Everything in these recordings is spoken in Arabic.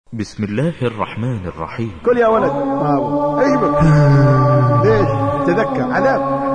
بسم الله الرحمن الرحيم. كل يا ولد ايش بك؟ ليش تذكر عذاب؟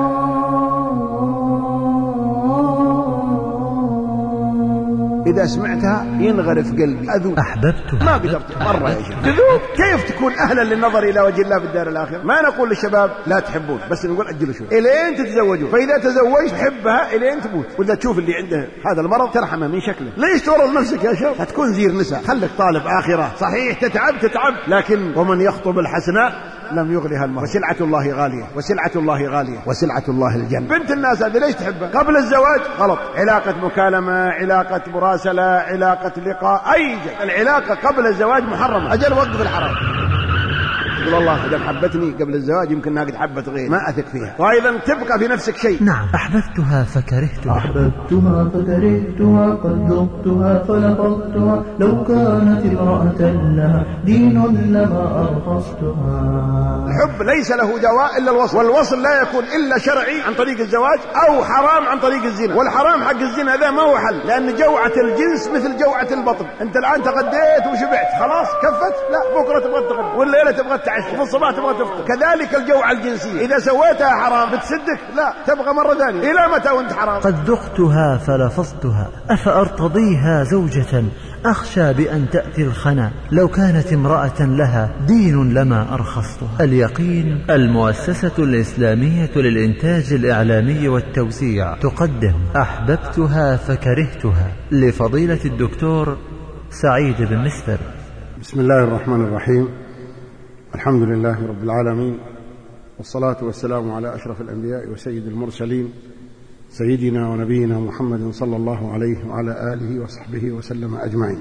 إذا سمعتها ينغرف قلبي أذوب. أحببتها ما قدرت مرة يا شيخ تذوب. كيف تكون أهلا للنظر إلى وجه الله في الدار الآخرة؟ ما نقول للشباب لا تحبون، بس نقول أجلوا شوي إلين تتزوجوا، فإذا تزوجت حبها إلين تموت. وإذا تشوف اللي عنده هذا المرض ترحمه من شكله. ليش تورط نفسك يا شيخ؟ هتكون زير نساء. خلك طالب آخرة، صحيح تتعب لكن ومن يخطب الحسناء لم يغلها المرء. وسلعة الله غالية، وسلعة الله غالية، وسلعة الله الجنة. بنت الناس هذه ليش تحبها؟ قبل الزواج غلط، علاقة مكالمة، علاقة مراسلة، علاقة لقاء، أي شيء. العلاقة قبل الزواج محرمة. أجل وقف الحرام. تقول الله إذا حبتني قبل الزواج يمكن أنها قد حبت غيري، ما أثق فيها. وأيضا تبقى في نفسك شيء. نعم. أحببتها فكرهتها، أحببتها فكرهتها، قد ذقتها فلفظتها، لو كانت امرأة لها دين لما أرخصتها. الحب ليس له دواء إلا الوصل، والوصل لا يكون إلا شرعي عن طريق الزواج أو حرام عن طريق الزنا. والحرام حق الزنا هذا ما هو حل، لأن جوعة الجنس مثل جوعة البطن. أنت الآن تغديت وشبعت خلاص كفت، لا بكرة تبغى تغدى، والليلة تبغى تعشى، وفي الصباح تبغى تفطر. كذلك الجوعة الجنسية إذا سويتها حرام بتسدك، لا تبغى مرة ثانية. إلى متى وأنت حرام؟ قد ذقتها فلفظتها، أفأرتضيها زوجة أخشى بأن تأتي الخنا، لو كانت امرأة لها دين لما أرخصتها. اليقين المؤسسة الإسلامية للإنتاج الإعلامي والتوزيع تقدم أحببتها فكرهتها لفضيلة الدكتور سعيد بن مستر. بسم الله الرحمن الرحيم. الحمد لله رب العالمين، والصلاة والسلام على أشرف الأنبياء وسيد المرسلين، سيدنا ونبينا محمد صلى الله عليه وعلى آله وصحبه وسلم أجمعين.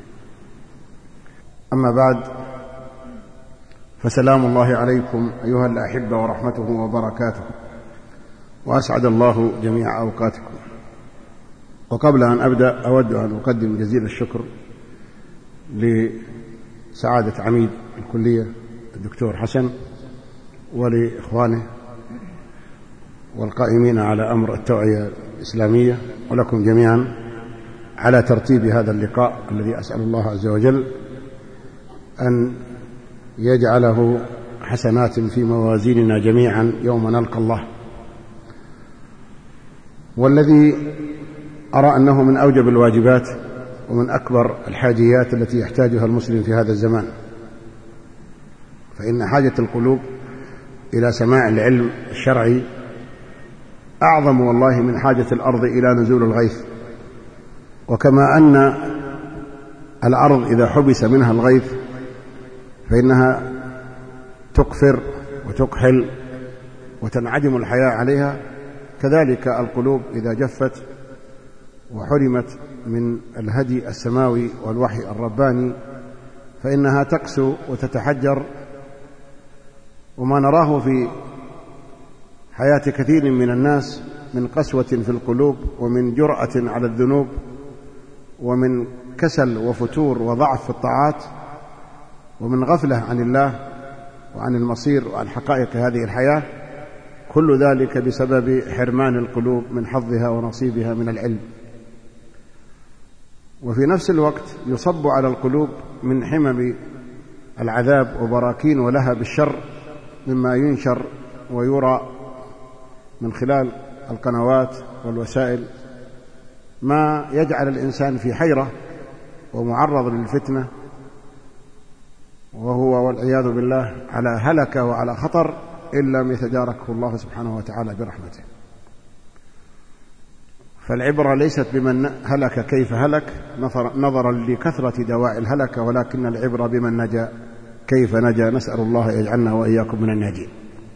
أما بعد، فسلام الله عليكم أيها الأحبة ورحمته وبركاته، وأسعد الله جميع أوقاتكم. وقبل أن أبدأ أود أن أقدم جزيل الشكر لسعادة عميد الكلية الدكتور حسن ولإخوانه والقائمين على أمر التوعية الإسلامية، ولكم جميعا على ترتيب هذا اللقاء الذي أسأل الله عز وجل أن يجعله حسنات في موازيننا جميعا يوم نلقى الله، والذي أرى أنه من أوجب الواجبات ومن أكبر الحاجيات التي يحتاجها المسلم في هذا الزمان. فإن حاجة القلوب إلى سماع العلم الشرعي أعظم والله من حاجة الأرض إلى نزول الغيث. وكما أن الأرض إذا حبس منها الغيث فإنها تقفر وتكحل وتنعدم الحياة عليها، كذلك القلوب إذا جفت وحرمت من الهدي السماوي والوحي الرباني فإنها تقسو وتتحجر. وما نراه في حياة كثير من الناس من قسوة في القلوب، ومن جرأة على الذنوب، ومن كسل وفتور وضعف في الطاعات، ومن غفلة عن الله وعن المصير وعن حقائق هذه الحياة، كل ذلك بسبب حرمان القلوب من حظها ونصيبها من العلم. وفي نفس الوقت يصب على القلوب من حمم العذاب وبراكين ولهب الشر مما ينشر ويرى من خلال القنوات والوسائل، ما يجعل الإنسان في حيرة ومعرض للفتنة، وهو والعياذ بالله على هلكة وعلى خطر إن لم يتداركه الله سبحانه وتعالى برحمته. فالعبرة ليست بمن هلك كيف هلك نظرا لكثرة دواعي الهلكة، ولكن العبرة بمن نجا كيف نجا. نسأل الله يجعلنا وإياكم من الناجين.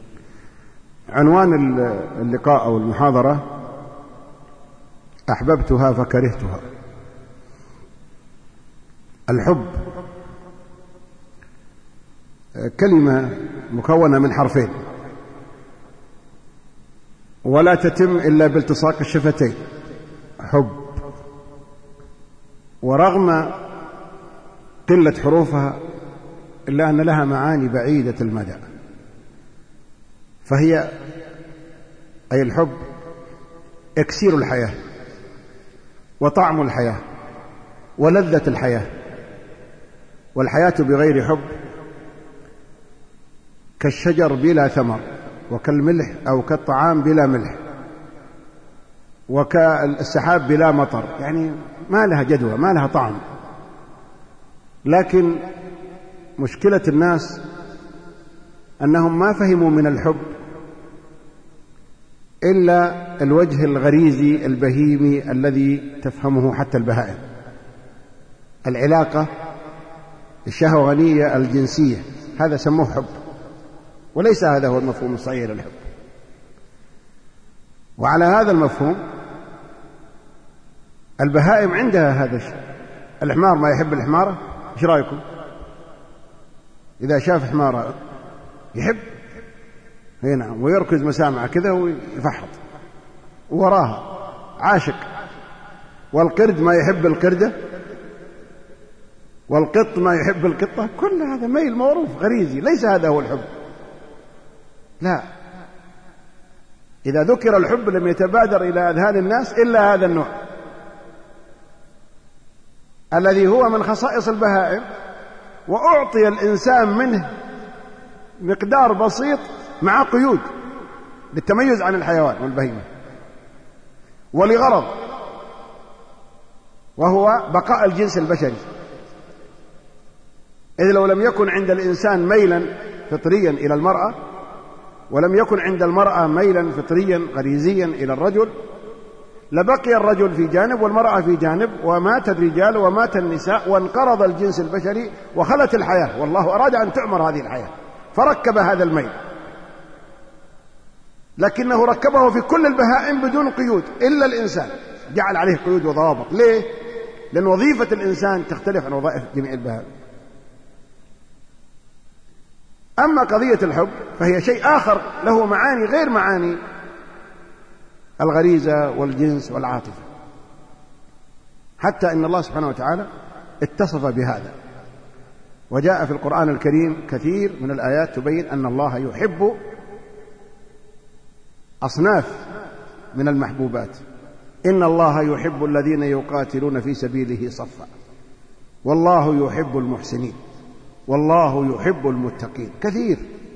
عنوان اللقاء أو المحاضرة أحببتها فكرهتها. الحب كلمة مكونة من حرفين، ولا تتم إلا بالتصاق الشفتين، حب. ورغم قلة حروفها إلا أن لها معاني بعيدة المدى. فهي أي الحب إكسير الحياة وطعم الحياة ولذة الحياة. والحياة بغير حب كالشجر بلا ثمر، وكالملح أو كالطعام بلا ملح، وكالسحاب بلا مطر، يعني ما لها جدوى، ما لها طعم. لكن مشكلة الناس أنهم ما فهموا من الحب إلا الوجه الغريزي البهيمي الذي تفهمه حتى البهائم، العلاقة الشهوانية الجنسية، هذا سموه حب، وليس هذا هو المفهوم الصحيح للحب. وعلى هذا المفهوم البهائم عندها هذا الشيء. الحمار ما يحب الحمارة، ايش رايكم؟ إذا شاف حمارة يحب، هي نعم، ويركز مسامعه كذا ويفحط وراها، عاشق. والقرد ما يحب القردة، والقط ما يحب القطة، كل هذا ميل معروف غريزي، ليس هذا هو الحب. لا، إذا ذكر الحب لم يتبادر إلى أذهان الناس إلا هذا النوع الذي هو من خصائص البهائم، وأعطي الإنسان منه مقدار بسيط مع قيود للتميز عن الحيوان والبهيمة، ولغرض، وهو بقاء الجنس البشري. إذ لو لم يكن عند الإنسان ميلا فطريا إلى المرأة، ولم يكن عند المرأة ميلا فطريا غريزيا إلى الرجل، لبقي الرجل في جانب والمرأة في جانب، ومات الرجال ومات النساء، وانقرض الجنس البشري وخلت الحياة. والله أراد أن تعمر هذه الحياة فركب هذا الميل، لكنه ركبه في كل البهائم بدون قيود، إلا الإنسان جعل عليه قيود وضوابط. ليه؟ لأن وظيفة الإنسان تختلف عن وظائف جميع البهائم. أما قضية الحب فهي شيء آخر، له معاني غير معاني الغريزة والجنس والعاطفة، حتى إن الله سبحانه وتعالى اتصف بهذا، وجاء في القرآن الكريم كثير من الآيات تبين أن الله يحب أصناف من المحبوبات. إن الله يحب الذين يقاتلون في سبيله صفا، والله يحب المحسنين، والله يحب المتقين، كثير.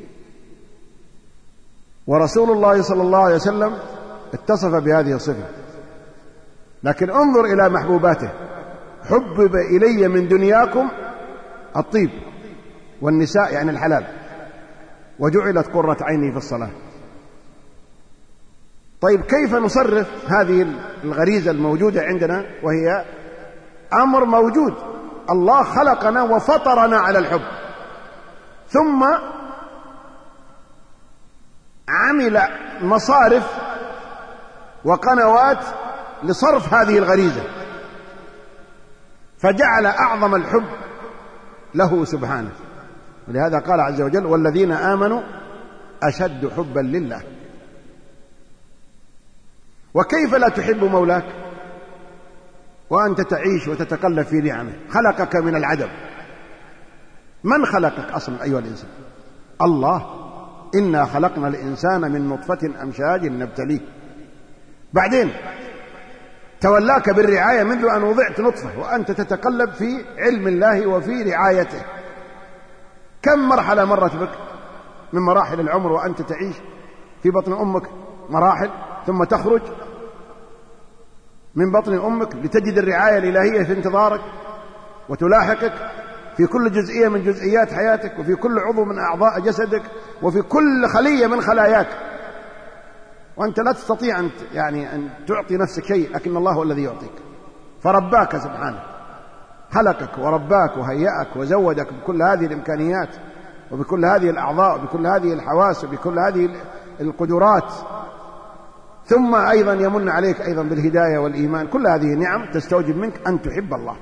ورسول الله صلى الله عليه وسلم اتصف بهذه الصفة. لكن انظر إلى محبوباته: حبب إلي من دنياكم الطيب والنساء، يعني الحلال، وجعلت قرة عيني في الصلاة. طيب كيف نصرف هذه الغريزة الموجودة عندنا وهي أمر موجود؟ الله خلقنا وفطرنا على الحب، ثم عمل مصارف وقنوات لصرف هذه الغريزة، فجعل أعظم الحب له سبحانه. ولهذا قال عز وجل: والذين آمنوا أشد حبا لله. وكيف لا تحب مولاك وأنت تعيش وتتقلب في نعمه؟ خلقك من العدم. من خلقك أصلا أيها الإنسان؟ الله. إنا خلقنا الإنسان من نطفة أمشاج نبتليه. بعدين تولاك بالرعاية منذ أن وضعت نطفة وأنت تتقلب في علم الله وفي رعايته. كم مرحلة مرت بك من مراحل العمر وأنت تعيش في بطن أمك، مراحل، ثم تخرج من بطن أمك لتجد الرعاية الإلهية في انتظارك وتلاحقك في كل جزئية من جزئيات حياتك، وفي كل عضو من أعضاء جسدك، وفي كل خلية من خلاياك، وأنت لا تستطيع أن تعطي نفسك شيء، لكن الله هو الذي يعطيك. فرباك سبحانه، خلقك ورباك وهيأك وزودك بكل هذه الإمكانيات وبكل هذه الأعضاء وبكل هذه الحواس وبكل هذه القدرات، ثم أيضا يمن عليك أيضا بالهداية والإيمان. كل هذه نعم تستوجب منك أن تحب الله.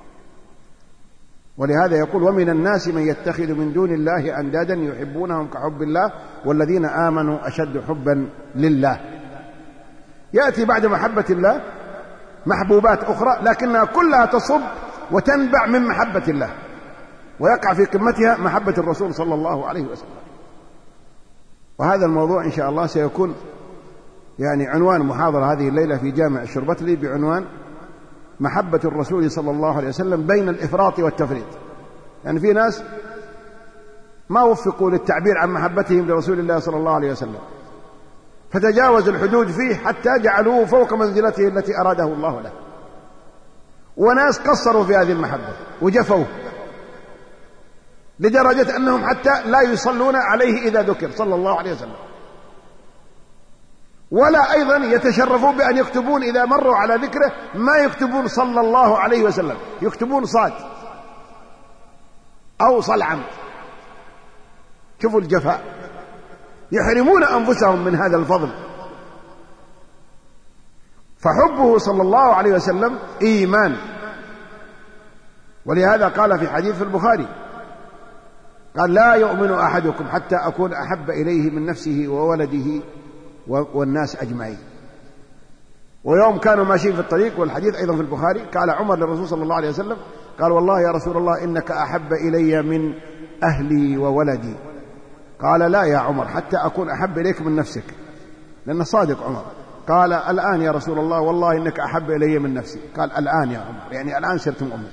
ولهذا يقول: ومن الناس من يتخذ من دون الله أندادا يحبونهم كحب الله والذين آمنوا أشد حبا لله. يأتي بعد محبة الله محبوبات أخرى، لكنها كلها تصب وتنبع من محبة الله، ويقع في قمتها محبة الرسول صلى الله عليه وسلم. وهذا الموضوع إن شاء الله سيكون عنوان محاضرة هذه الليلة في جامع الشربتلي بعنوان: محبة الرسول صلى الله عليه وسلم بين الإفراط والتفريط. يعني في ناس ما وفقوا للتعبير عن محبتهم لرسول الله صلى الله عليه وسلم، فتجاوزوا الحدود فيه حتى جعلوه فوق منزلته التي أراده الله له. وناس قصروا في هذه المحبة وجفوا لدرجة أنهم حتى لا يصلون عليه إذا ذكر صلى الله عليه وسلم، ولا أيضا يتشرفون بأن يكتبون إذا مروا على ذكره ما يكتبون صلى الله عليه وسلم، يكتبون صاد أو صلعم. شوفوا الجفاء، يحرمون أنفسهم من هذا الفضل. فحبه صلى الله عليه وسلم إيمان، ولهذا قال في حديث في البخاري قال: لا يؤمن أحدكم حتى أكون أحب إليه من نفسه وولده والناس أجمعين. ويوم كانوا ماشيين في الطريق، والحديث أيضا في البخاري، قال عمر للرسول صلى الله عليه وسلم قال: والله يا رسول الله إنك أحب إلي من أهلي وولدي. قال: لا يا عمر حتى أكون أحب إليك من نفسك، لأنه صادق عمر. قال: الآن يا رسول الله والله إنك أحب إلي من نفسي. قال: الآن يا عمر، يعني الآن صرت مؤمن.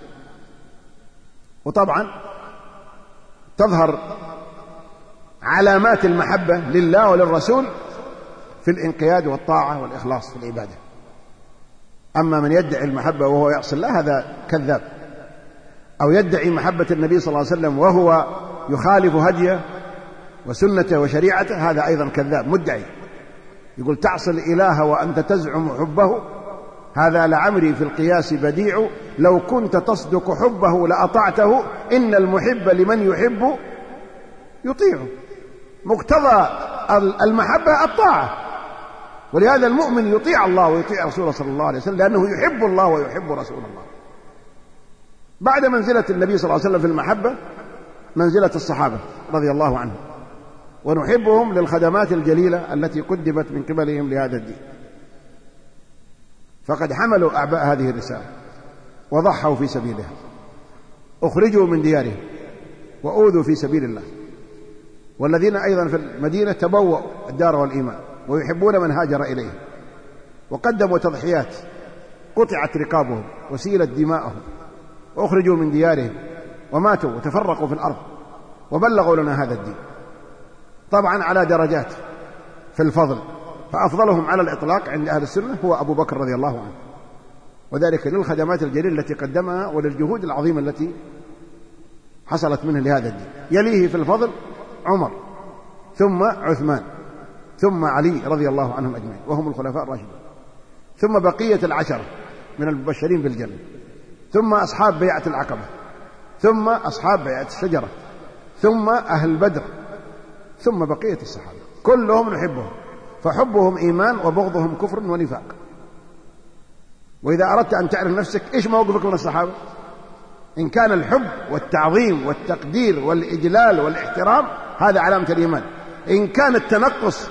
وطبعا تظهر علامات المحبة لله وللرسول في الانقياد والطاعة والإخلاص في العبادة. أما من يدعي المحبة وهو يعصي الله هذا كذاب، أو يدعي محبة النبي صلى الله عليه وسلم وهو يخالف هديه وسنته وشريعته، هذا أيضا كذاب مدعي. يقول: تعصي الإله وأنت تزعم حبه، هذا لعمري في القياس بديع، لو كنت تصدق حبه لأطعته، إن المحب لمن يحب يطيعه. مقتضى المحبة الطاعة، ولهذا المؤمن يطيع الله ويطيع رسوله صلى الله عليه وسلم، لأنه يحب الله ويحب رسول الله. بعد منزلة النبي صلى الله عليه وسلم في المحبة منزلة الصحابة رضي الله عنهم، ونحبهم للخدمات الجليلة التي قدمت من قبلهم لهذا الدين، فقد حملوا أعباء هذه الرسالة وضحوا في سبيلها، أخرجوا من ديارهم وأوذوا في سبيل الله. والذين أيضا في المدينة تبوأوا الدار والإيمان ويحبون من هاجر إليه، وقدموا تضحيات قطعت رقابهم وسيلت دماءهم، وأخرجوا من ديارهم وماتوا وتفرقوا في الأرض وبلغوا لنا هذا الدين، طبعا على درجات في الفضل. فأفضلهم على الإطلاق عند أهل السنة هو أبو بكر رضي الله عنه، وذلك للخدمات الجليلة التي قدمها وللجهود العظيمة التي حصلت منه لهذا الدين. يليه في الفضل عمر، ثم عثمان، ثم علي رضي الله عنهم أجمعين، وهم الخلفاء الراشدون، ثم بقية العشرة من المبشرين بالجنة، ثم أصحاب بيعة العقبة، ثم أصحاب بيعة الشجرة، ثم أهل بدر، ثم بقية الصحابة، كلهم نحبهم. فحبهم إيمان وبغضهم كفر ونفاق. وإذا أردت أن تعرف نفسك إيش موقفك من الصحابة، إن كان الحب والتعظيم والتقدير والإجلال والاحترام هذا علامة الإيمان، إن كان التنقص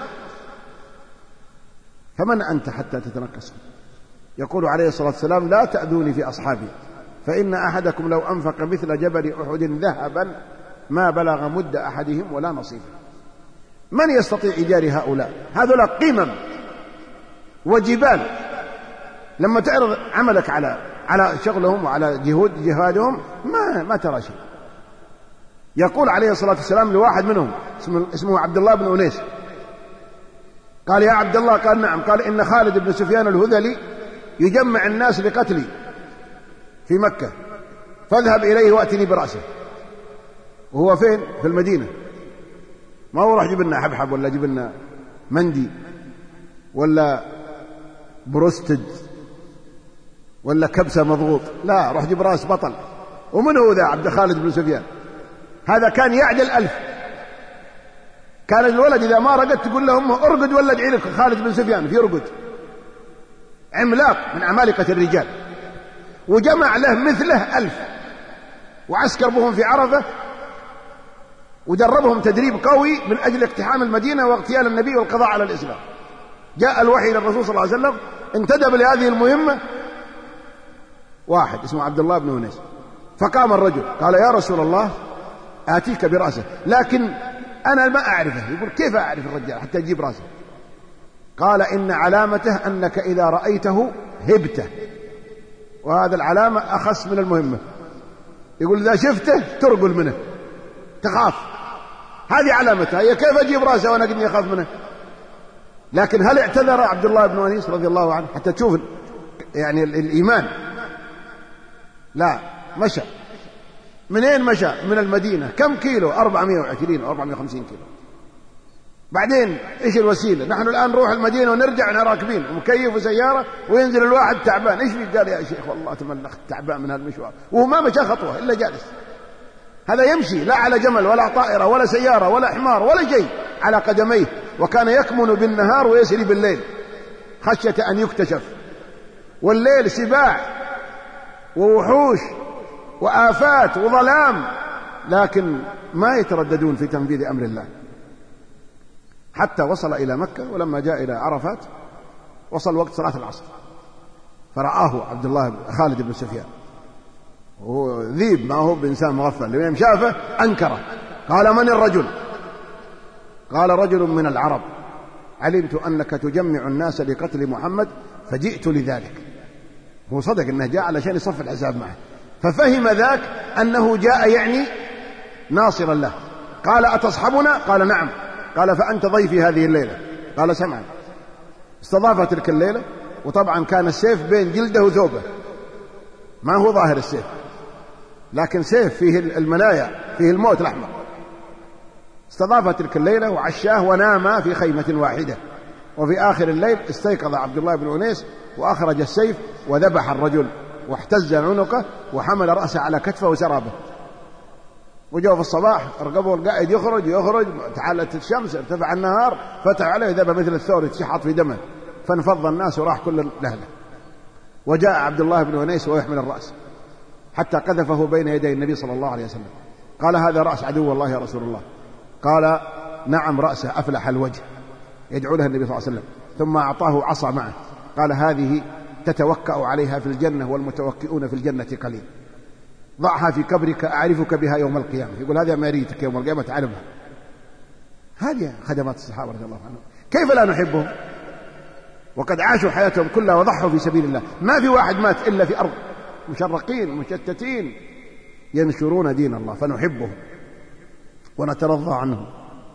فمن أنت حتى تتنقص؟ يقول عليه الصلاة والسلام: لا تأذوني في أصحابي، فإن أحدكم لو أنفق مثل جبل أحد ذهبا ما بلغ مد أحدهم ولا نصيبه. من يستطيع إيجار هؤلاء؟ هذولا قمم وجبال، لما تعرض عملك على شغلهم وعلى جهادهم ما ترى شيء. يقول عليه الصلاة والسلام لواحد منهم اسمه عبد الله بن أنيس، قال: يا عبد الله. قال: نعم. قال: إن خالد بن سفيان الهذلي يجمع الناس لقتلي في مكة، فاذهب إليه وأتني برأسه. وهو فين؟ في المدينة. ما هو راح يجيب لنا حبحب ولا يجيب لنا مندي ولا بروستد ولا كبسة مضغوط، لا، روح جيب راس بطل. ومن هو ذا عبد خالد بن سفيان؟ هذا كان يعدل 1000. كان الولد إذا ما رقد تقول له أمه: ارقد ولا ادعي لك خالد بن سفيان، في رقد. عملاق من عمالقة الرجال، وجمع له مثله 1000 وعسكر بهم في عرفة، ودربهم تدريب قوي من أجل اقتحام المدينة واغتيال النبي والقضاء على الإسلام. جاء الوحي للرسول صلى الله عليه وسلم، انتدب لهذه المهمة واحد اسمه عبد الله بن أنيس، فقام الرجل قال: يا رسول الله آتيك برأسه، لكن أنا ما أعرفه. يقول: كيف أعرف الرجال حتى يجيب رأسه؟ قال: إن علامته أنك إذا رأيته هبته، وهذا العلامة أخص من المهمة. يقول إذا شفته ترقل منه، تخاف، هذه علامتها. هي كيف أجيب رأسه وأنا قدني أخاف منه؟ لكن هل اعتذر عبد الله بن أنيس رضي الله عنه حتى تشوف يعني الإيمان؟ لا، مشى. منين مشى؟ من المدينة. كم كيلو؟ 420 أو 450 كيلو. بعدين إيش الوسيلة؟ نحن الآن نروح المدينة ونرجع ونحن راكبين ومكيف وسيارة، وينزل الواحد تعبان. إيش فيك؟ قال يا شيخ والله تملخت تعبان من هالمشوار، وهو ما مشى خطوة إلا جالس. هذا يمشي لا على جمل ولا طائرة ولا سيارة ولا حمار ولا شيء، على قدميه. وكان يكمن بالنهار ويسري بالليل خشية أن يكتشف. والليل سباع ووحوش وآفات وظلام، لكن ما يترددون في تنفيذ أمر الله. حتى وصل إلى مكة، ولما جاء إلى عرفات وصل وقت صلاة العصر، فرآه عبد الله خالد بن سفيان، وهو ذيب ما هو بإنسان مغفل، لما شافه أنكره. قال من الرجل؟ قال رجل من العرب، علمت أنك تجمع الناس لقتل محمد فجئت لذلك. هو صدق أنه جاء علشان يصف الحساب معه، ففهم ذاك أنه جاء يعني ناصرا له. قال أتصحبنا؟ قال نعم. قال فأنت ضيفي هذه الليلة. قال سمعا. استضاف تلك الليلة، وطبعا كان السيف بين جلده وثوبه، ما هو ظاهر السيف، لكن سيف فيه المنايا، فيه الموت الأحمر. استضاف تلك الليلة وعشاه ونام في خيمة واحدة. وفي آخر الليل استيقظ عبد الله بن أنيس وأخرج السيف وذبح الرجل واحتز عنقه وحمل رأسه على كتفه وسرابه. وجاء في الصباح رقبه القائد يخرج، تعالت الشمس، ارتفع النهار، فتح عليه ذهب مثل الثور يتشحط في دمه، فانفض الناس وراح كل لهله. وجاء عبد الله بن أنيس ويحمل الرأس حتى قذفه بين يدي النبي صلى الله عليه وسلم. قال هذا رأس عدو الله يا رسول الله. قال نعم رأسه أفلح الوجه، يدعو له النبي صلى الله عليه وسلم. ثم أعطاه عصا معه، قال هذه تتوكأ عليها في الجنة والمتوكئون في الجنة قليل، ضعها في كبرك أعرفك بها يوم القيامة. يقول هذه أماريتك يوم القيامة تعلمها. هذه خدمات الصحابة رضي الله عنهم. كيف لا نحبهم وقد عاشوا حياتهم كلها وضحوا في سبيل الله؟ ما في واحد مات إلا في أرض، مشرقين مشتتين ينشرون دين الله، فنحبهم ونترضى عنهم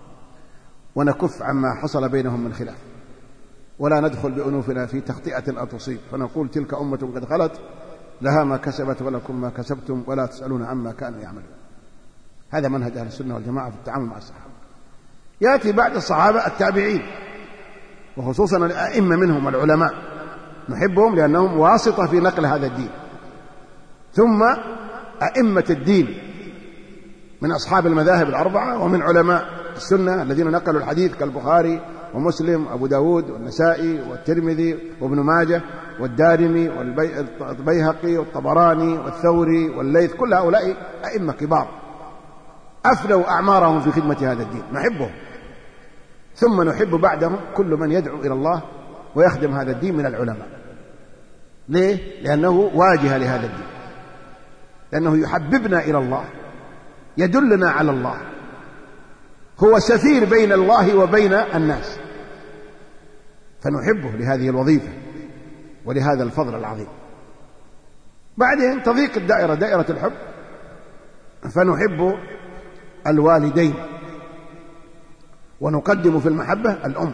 ونكف عما حصل بينهم من خلاف، ولا ندخل بأنوفنا في تخطئة أو تصيب، فنقول تلك أمة قد خلت لها ما كسبت ولكم ما كسبتم ولا تسألون عما كانوا يعملون. هذا منهج أهل السنة والجماعة في التعامل مع الصحابة. يأتي بعد الصحابة التابعين، وخصوصا الأئمة منهم العلماء، نحبهم لأنهم واسطة في نقل هذا الدين. ثم أئمة الدين من أصحاب المذاهب الأربعة ومن علماء السنة الذين نقلوا الحديث كالبخاري ومسلم أبو داود والنسائي والترمذي وابن ماجه والدارمي والبيهقي والطبراني والثوري والليث. كل هؤلاء أئمة كبار أفنوا أعمارهم في خدمة هذا الدين، نحبهم. ثم نحب بعدهم كل من يدعو إلى الله ويخدم هذا الدين من العلماء. ليه؟ لأنه واجه لهذا الدين، لأنه يحببنا إلى الله، يدلنا على الله، هو سفير بين الله وبين الناس، فنحبه لهذه الوظيفة ولهذا الفضل العظيم. بعدين تضيق الدائرة، دائرة الحب، فنحب الوالدين، ونقدم في المحبة الأم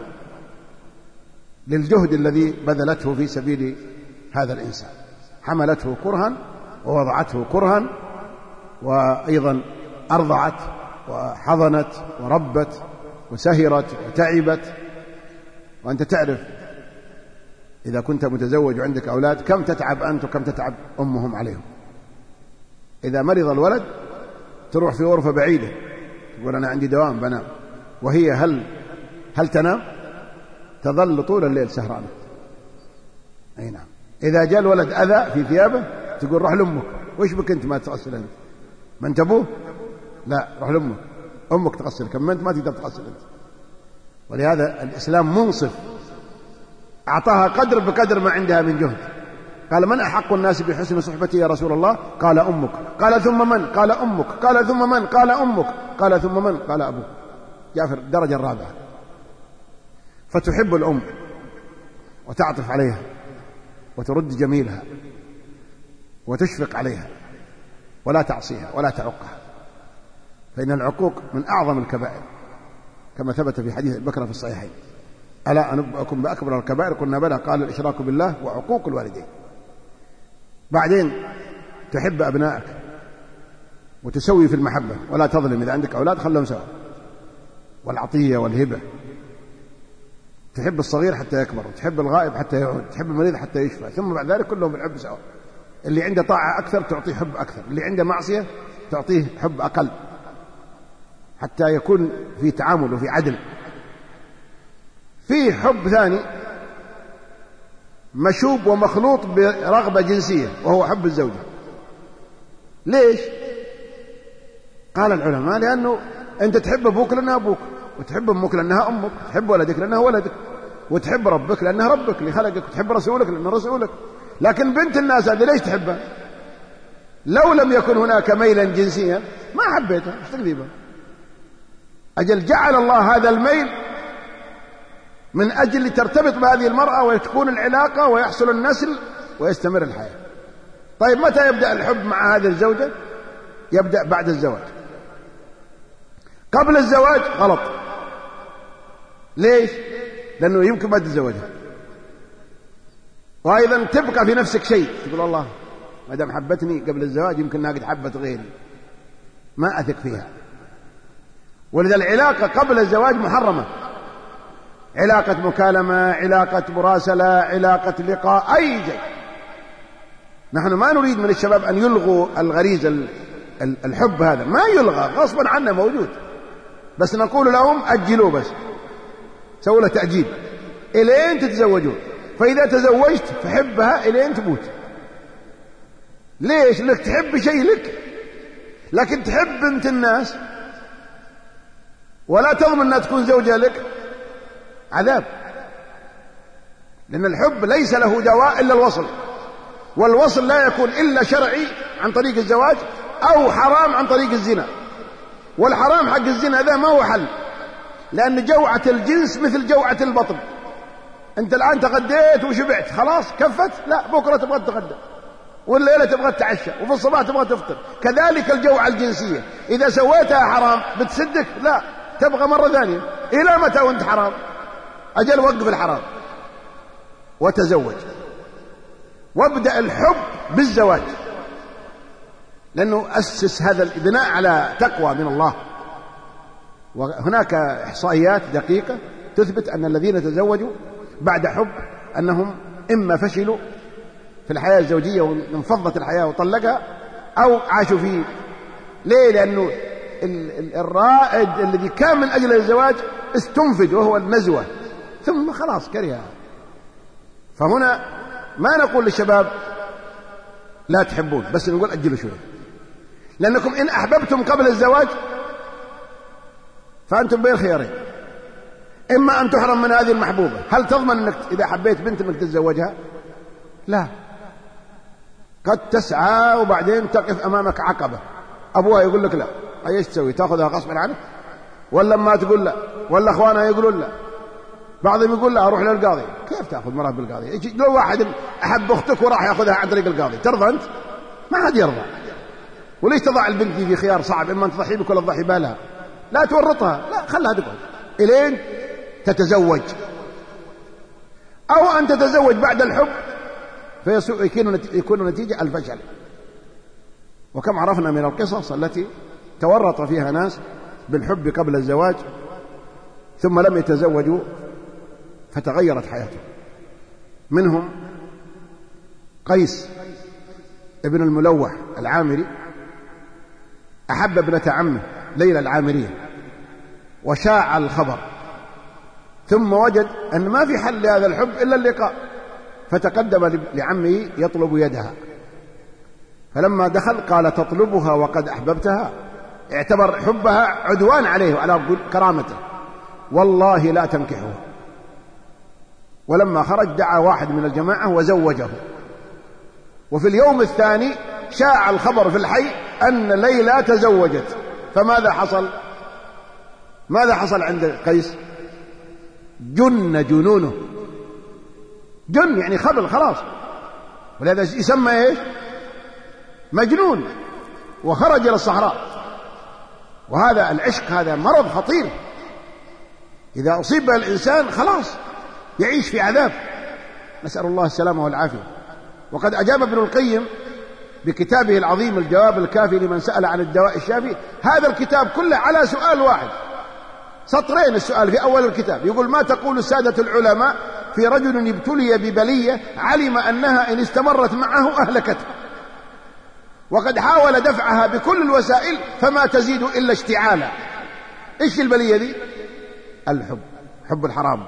للجهد الذي بذلته في سبيل هذا الإنسان، حملته كرها ووضعته كرها، وأيضا أرضعت وحضنت وربت وسهرت وتعبت. وأنت تعرف إذا كنت متزوج وعندك أولاد كم تتعب أنت وكم تتعب أمهم عليهم. إذا مرض الولد تروح في غرفة بعيدة تقول أنا عندي دوام بنام، وهي هل تنام؟ تظل طول الليل سهرانة. أي نعم. إذا جاء الولد أذى في ثيابه تقول روح لأمك، وإيش بك أنت ما تغسل أنت؟ ما أنت أبوه؟ لا، روح لأمك، أمك تغسل، كم أنت ما تقدر تغسل أنت. ولهذا الإسلام منصف، أعطاها قدر بقدر ما عندها من جهد. قال من أحق الناس بحسن صحبتي يا رسول الله؟ قال أمك. قال ثم من؟ قال أمك. قال ثم من؟ قال أمك. قال ثم من؟ قال أبوك. جاء في الدرجة الرابعة. فتحب الأم وتعطف عليها وترد جميلها وتشفق عليها ولا تعصيها ولا تعقها، فإن العقوق من أعظم الكبائر كما ثبت في حديث أبي بكر في الصحيحين: ألا أنبئكم بأكبر الكبائر؟ قلنا بلى، قال: الإشراك بالله وعقوق الوالدين. بعدين تحب أبنائك وتسوي في المحبة ولا تظلم، إذا عندك أولاد خلهم سوا، والعطية والهبة، تحب الصغير حتى يكبر، وتحب الغائب حتى يعود، تحب المريض حتى يشفى، ثم بعد ذلك كلهم بالحب سوا. اللي عنده طاعة أكثر تعطيه حب أكثر، اللي عنده معصية تعطيه حب أقل، حتى يكون في تعامل وفي عدل. في حب ثاني مشوب ومخلوط برغبة جنسية، وهو حب الزوجة. ليش؟ قال العلماء: لأنه أنت تحب أبوك لأنها أبوك، وتحب أمك لأنها أمك، وتحب ولدك لأنها ولدك، وتحب ربك لأنها ربك اللي خلقك، وتحب رسولك لأنه رسولك. لكن بنت الناس هذه ليش تحبها؟ لو لم يكن هناك ميلا جنسيا ما حبيتها، ايش تكذبها؟ أجل جعل الله هذا الميل من أجل ترتبط بهذه المرأة وتكون العلاقة ويحصل النسل ويستمر الحياة. طيب متى يبدأ الحب مع هذه الزوجة؟ يبدأ بعد الزواج. قبل الزواج غلط. ليش؟ لأنه يمكن ما تتزوجها، وأيضا تبقى في نفسك شيء، تقول الله ما دام حبتني قبل الزواج يمكن أنها قد حبت غيري، ما أثق فيها. ولذا العلاقة قبل الزواج محرمة، علاقة مكالمة، علاقة مراسلة، علاقة لقاء، أي شيء. نحن ما نريد من الشباب أن يلغوا الغريزة، الحب هذا ما يلغى، غصبا عنا موجود، بس نقول لهم أجلوه، بس سووا له تأجيل إلين تتزوجون. فإذا تزوجت فحبها إلين تموت. ليش؟ لك تحب شيء لك، لكن تحب بنت الناس ولا تضمن أنها تكون زوجة لك، عذاب. لأن الحب ليس له دواء إلا الوصل، والوصل لا يكون إلا شرعي عن طريق الزواج، أو حرام عن طريق الزنا. والحرام حق الزنا هذا ما هو حل، لأن جوعة الجنس مثل جوعة البطن. أنت الآن تغديت وشبعت خلاص كفت، لا بكرة تبغى تتغدى، والليلة تبغى تتعشى، وفي الصباح تبغى تفطر. كذلك الجوعة الجنسية إذا سويتها حرام بتسدك، لا تبغى مرة ثانية. إلى متى وانت حرام؟ أجل وقف الحرام وتزوج، وابدأ الحب بالزواج، لأنه أسس هذا البناء على تقوى من الله. وهناك إحصائيات دقيقة تثبت أن الذين تزوجوا بعد حب أنهم إما فشلوا في الحياة الزوجية وانفضت الحياة وطلقها، أو عاشوا فيه. ليه؟ لأنه الرائد الذي كان من أجل الزواج استنفد، وهو النزوة، ثم خلاص كرهها. فهنا ما نقول للشباب لا تحبون، بس نقول أجلوا شوية، لأنكم إن أحببتم قبل الزواج فأنتم بين خيارين: إما أن تحرم من هذه المحبوبة. هل تضمن أنك إذا حبيت بنت أنك تتزوجها؟ لا، قد تسعى وبعدين تقف أمامك عقبة، أبوها يقول لك لا، ايش تسوي؟ تأخذها غصبا عنك؟ ولا ما تقول لا؟ ولا أخوانها يقولون لا؟ بعضهم يقول لا أروح للقاضي. كيف تأخذ مرأة بالقاضي؟ لو واحد أحب أختك وراح يأخذها عن طريق القاضي ترضى أنت؟ ما حد يرضى. وليش تضع البنت في خيار صعب؟ إما أن تضحي بك ولا تضحي بالها، لا تورطها، لا خلها تقعد إلين تتزوج، أو أن تتزوج بعد الحب فيكون نتيجة الفشل. وكم عرفنا من القصص التي تورط فيها ناس بالحب قبل الزواج ثم لم يتزوجوا فتغيرت حياتهم. منهم قيس ابن الملوح العامري، أحب ابنة عمه ليلى العامرية، وشاع الخبر، ثم وجد أن ما في حل لهذا الحب إلا اللقاء، فتقدم لعمه يطلب يدها. فلما دخل قال: تطلبها وقد أحببتها؟ اعتبر حبها عدوان عليه وعلى كرامته، والله لا تنكحه. ولما خرج دعا واحد من الجماعة وزوجه. وفي اليوم الثاني شاع الخبر في الحي أن ليلى تزوجت. فماذا حصل؟ ماذا حصل عند قيس؟ جن جنونه، جن يعني خبل خلاص، ولهذا يسمى ايش؟ مجنون. وخرج إلى الصحراء. وهذا العشق هذا مرض خطير، إذا أصيب به الإنسان خلاص يعيش في عذاب، نسأل الله السلامة والعافية. وقد أجاب ابن القيم بكتابه العظيم الجواب الكافي لمن سأل عن الدواء الشافي، هذا الكتاب كله على سؤال واحد، سطرين السؤال في أول الكتاب، يقول: ما تقول السادة العلماء في رجل ابتلي ببلية علم أنها إن استمرت معه أهلكته، وقد حاول دفعها بكل الوسائل فما تزيد إلا اشتعالا. إيش البلية دي؟ الحب، حب الحرام.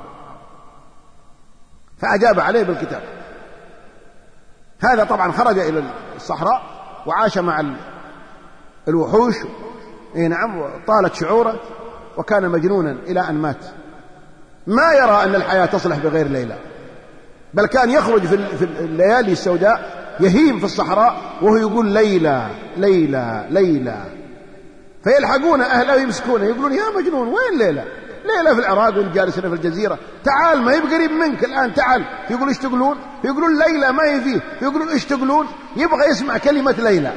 فأجاب عليه بالكتاب. هذا طبعا خرج إلى الصحراء وعاش مع الوحوش، نعم، طالت شعوره، وكان مجنونا إلى أن مات. ما يرى أن الحياة تصلح بغير ليلى، بل كان يخرج في الليالي السوداء يهيم في الصحراء وهو يقول: ليلى ليلى ليلى. فيلحقون أهله يمسكونه يقولون: يا مجنون، وين ليلى؟ ليلى في العراق وانت جالس هنا في الجزيرة، تعال، ما هي بقريب منك الآن، تعال. يقول: ايش تقولون؟ يقولون: ليلى ما هي فيه. يقولون: ايش تقولون؟ يبغى يسمع كلمة ليلى.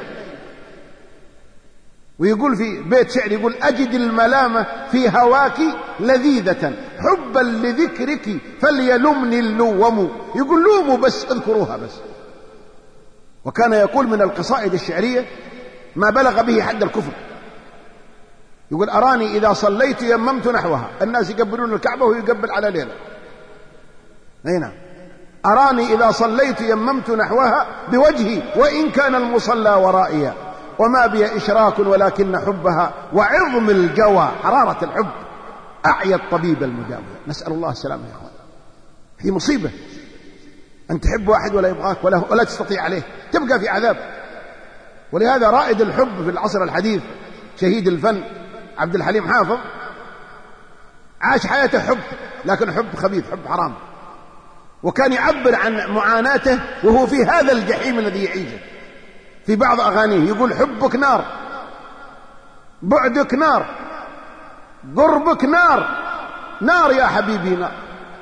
ويقول في بيت شعر، يقول: أجد الملامة في هواك لذيذة حبا لذكرك فليلمني اللوم. يقول: لوموا بس، اذكروها بس. وكان يقول من القصائد الشعرية ما بلغ به حد الكفر، يقول: أراني إذا صليت يممت نحوها. الناس يقبلون الكعبة ويقبل على ليلة. هنا: أراني إذا صليت يممت نحوها بوجهي وإن كان المصلى ورائيا، وما بي إشراك ولكن حبها وعظم الجوى. حرارة الحب أعيا الطبيب المجاوب. نسأل الله السلامة يا أخوان. في مصيبة أن تحب واحد ولا يبغاك ولا تستطيع عليه، تبقى في عذاب. ولهذا رائد الحب في العصر الحديث شهيد الفن عبد الحليم حافظ عاش حياته حب، لكن حب خبيث، حب حرام. وكان يعبر عن معاناته وهو في هذا الجحيم الذي يعيشه. في بعض أغانيه يقول: حبك نار، بعدك نار، قربك نار، نار يا حبيبي نار.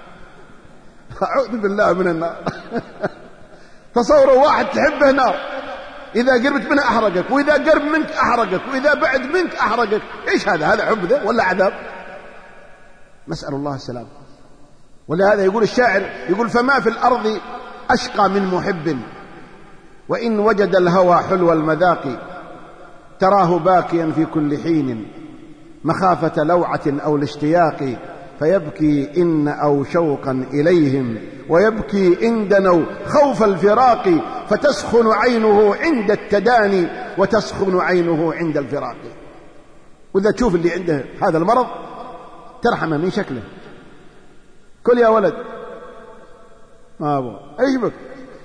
أعوذ بالله من النار. تصوروا واحد تحبه نار، إذا قربت منه أحرقك، وإذا قرب منك أحرقك، وإذا بعد منك أحرقك. إيش هذا؟ هذا حب ذا ولا عذاب؟ نسأل الله السلام. ولهذا يقول الشاعر، يقول: فما في الأرض أشقى من محب، وإن وجد الهوى حلو المذاق، تراه باكيا في كل حين مخافة لوعة أو الاشتياق، فيبكي إن أو شوقا إليهم، ويبكي إن دنوا خوف الفراق، فتسخن عينه عند التداني وتسخن عينه عند الفراق. وإذا تشوف اللي عنده هذا المرض ترحمه من شكله. كل يا ولد، ما أبغى. إيش بك؟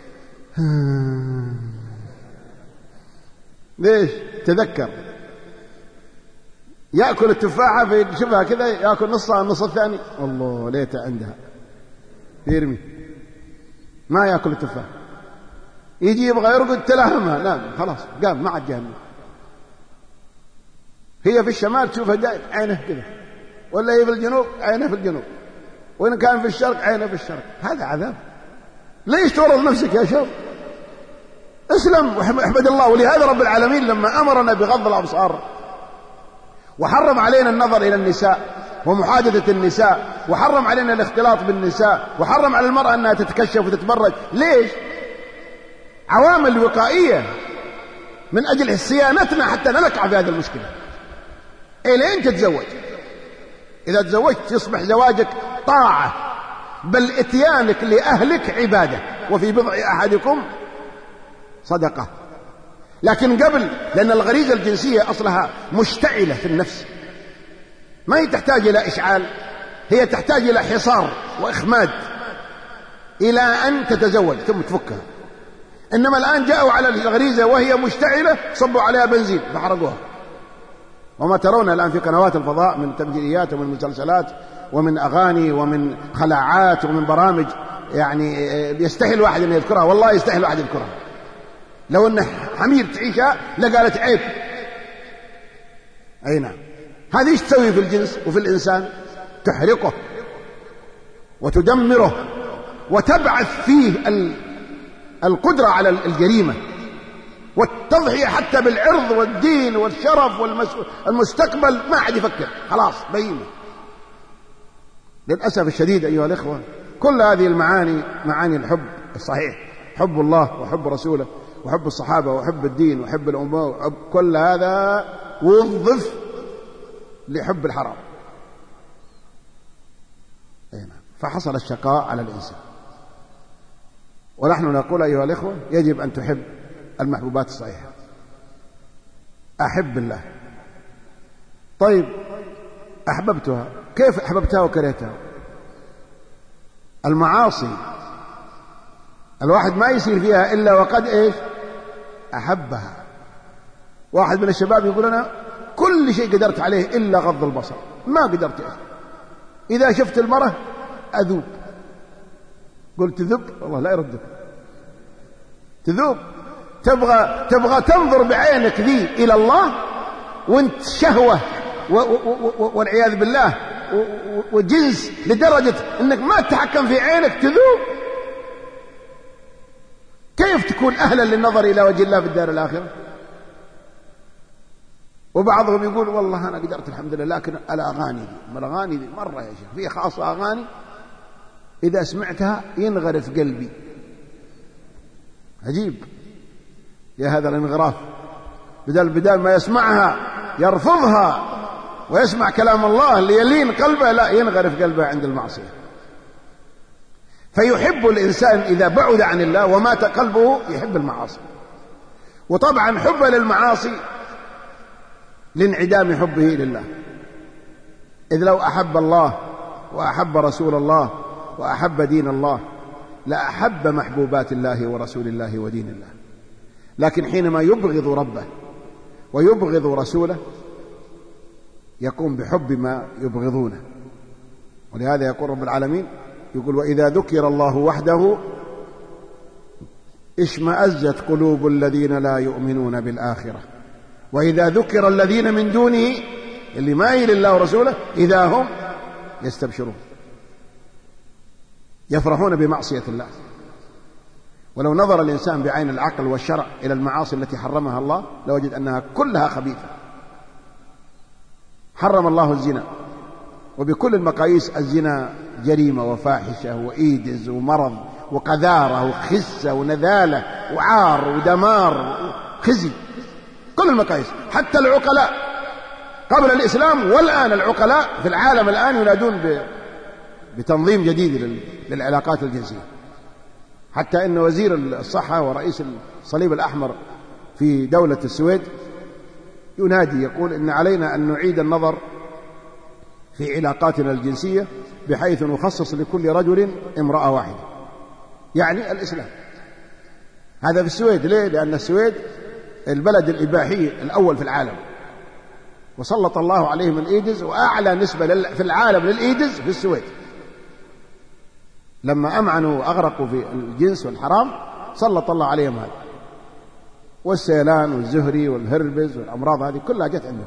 ليش؟ تذكر يأكل التفاحة فيشوفها كذا، يأكل نصها النص الثاني، الله ليته عندها، يرمي، ما يأكل التفاحة. يجي يبغى يرقد تلهمها، لا خلاص قام، ما عاد جهنم. هي في الشمال تشوفها عينه كذا، ولا هي في الجنوب عينه في الجنوب، وإن كان في الشرق عينه في الشرق. هذا عذاب. ليش تورط نفسك يا شاب؟ اسلم واحمد الله. ولهذا رب العالمين لما أمرنا بغض الأبصار وحرم علينا النظر إلى النساء ومحادثة النساء، وحرم علينا الاختلاط بالنساء، وحرم على المرأة أنها تتكشف وتتبرج. ليش؟ عوامل وقائية من أجل صيانتنا حتى لا نقع في هذه المشكلة. إلين تتزوج. إذا تزوجت يصبح زواجك طاعة، بل إتيانك لأهلك عبادة، وفي بضع أحدكم صدقة. لكن قبل، لأن الغريزة الجنسية أصلها مشتعلة في النفس، ما هي تحتاج إلى إشعال، هي تحتاج إلى حصار وإخماد إلى أن تتزوج ثم تفكها. إنما الآن جاءوا على الغريزة وهي مشتعلة، صبوا عليها بنزين فحرقوها. وما ترون الآن في قنوات الفضاء من تمثيليات ومن مسلسلات ومن أغاني ومن خلاعات ومن برامج، يعني يستحي الواحد أن يذكرها، والله يستحي الواحد يذكرها. لو أن حمير تعيشها لقالت عيب. أي نعم. هذه ايش تسوي في الجنس وفي الإنسان؟ تحرقه وتدمره وتبعث فيه القدرة على الجريمة. والتضحية حتى بالعرض والدين والشرف والمستقبل ما عاد يفكر، خلاص بينه. للأسف الشديد أيها الإخوة كل هذه المعاني، معاني الحب الصحيح، حب الله وحب رسوله وحب الصحابة وحب الدين وحب الأمة وحب كل هذا وظف لحب الحرام، فحصل الشقاء على الإنسان. ونحن نقول أيها الإخوة يجب أن تحب المحبوبات الصحيحة. أحب الله. طيب أحببتها، كيف أحببتها وكرهتها؟ المعاصي الواحد ما يصير فيها إلا وقد إيش؟ أحبها. واحد من الشباب يقول أنا كل شيء قدرت عليه إلا غض البصر، ما قدرت إيه؟ إذا شفت المرأة أذوب. قلت تذوب؟ والله لا يردك. تذوب، تبغى تنظر بعينك ذي إلى الله وانت شهوة والعياذ بالله وجنس لدرجة انك ما تتحكم في عينك، تذوب. كيف تكون أهلا للنظر إلى وجه الله في الدار الآخرة؟ وبعضهم يقول والله أنا قدرت الحمد لله، لكن الأغاني دي مرة يا شيخ، في خاصة أغاني إذا سمعتها ينغرف قلبي. عجيب يا هذا الانغراف، بدل ما يسمعها يرفضها ويسمع كلام الله اللي يلين قلبه، لا ينغرف قلبه عند المعصية. فيحب الإنسان إذا بعد عن الله ومات قلبه يحب المعاصي. وطبعا حبه للمعاصي لانعدام حبه لله. إذ لو أحب الله وأحب رسول الله وأحب دين الله لأحب محبوبات الله ورسول الله ودين الله. لكن حينما يبغض ربه ويبغض رسوله يقوم بحب ما يبغضونه. ولهذا يقول رب العالمين، يقول وإذا ذكر الله وحده اشمأزت قلوب الذين لا يؤمنون بالآخرة وإذا ذكر الذين من دونه اللي ما يلي الله ورسوله إذا هم يستبشرون، يفرحون بمعصية الله. ولو نظر الإنسان بعين العقل والشرع إلى المعاصي التي حرمها الله لوجد أنها كلها خبيثة. حرم الله الزنا، وبكل المقاييس الزنا جريمة وفاحشة وإيدز ومرض وقذارة وخسة ونذالة وعار ودمار وخزي، كل المقاييس. حتى العقلاء قبل الإسلام والآن العقلاء في العالم الآن ينادون بتنظيم جديد للعلاقات الجنسية. حتى أن وزير الصحة ورئيس الصليب الأحمر في دولة السويد ينادي يقول إن علينا أن نعيد النظر في علاقاتنا الجنسية بحيث نخصص لكل رجل امرأة واحدة، يعني الإسلام. هذا في السويد. ليه؟ لأن السويد البلد الإباحي الأول في العالم، وسلط الله عليهم الإيدز، وأعلى نسبة في العالم للإيدز في السويد. لما أمعنوا وأغرقوا في الجنس والحرام سلط الله عليهم هذا، والسيلان والزهري والهربز والأمراض هذه كلها جت عندهم.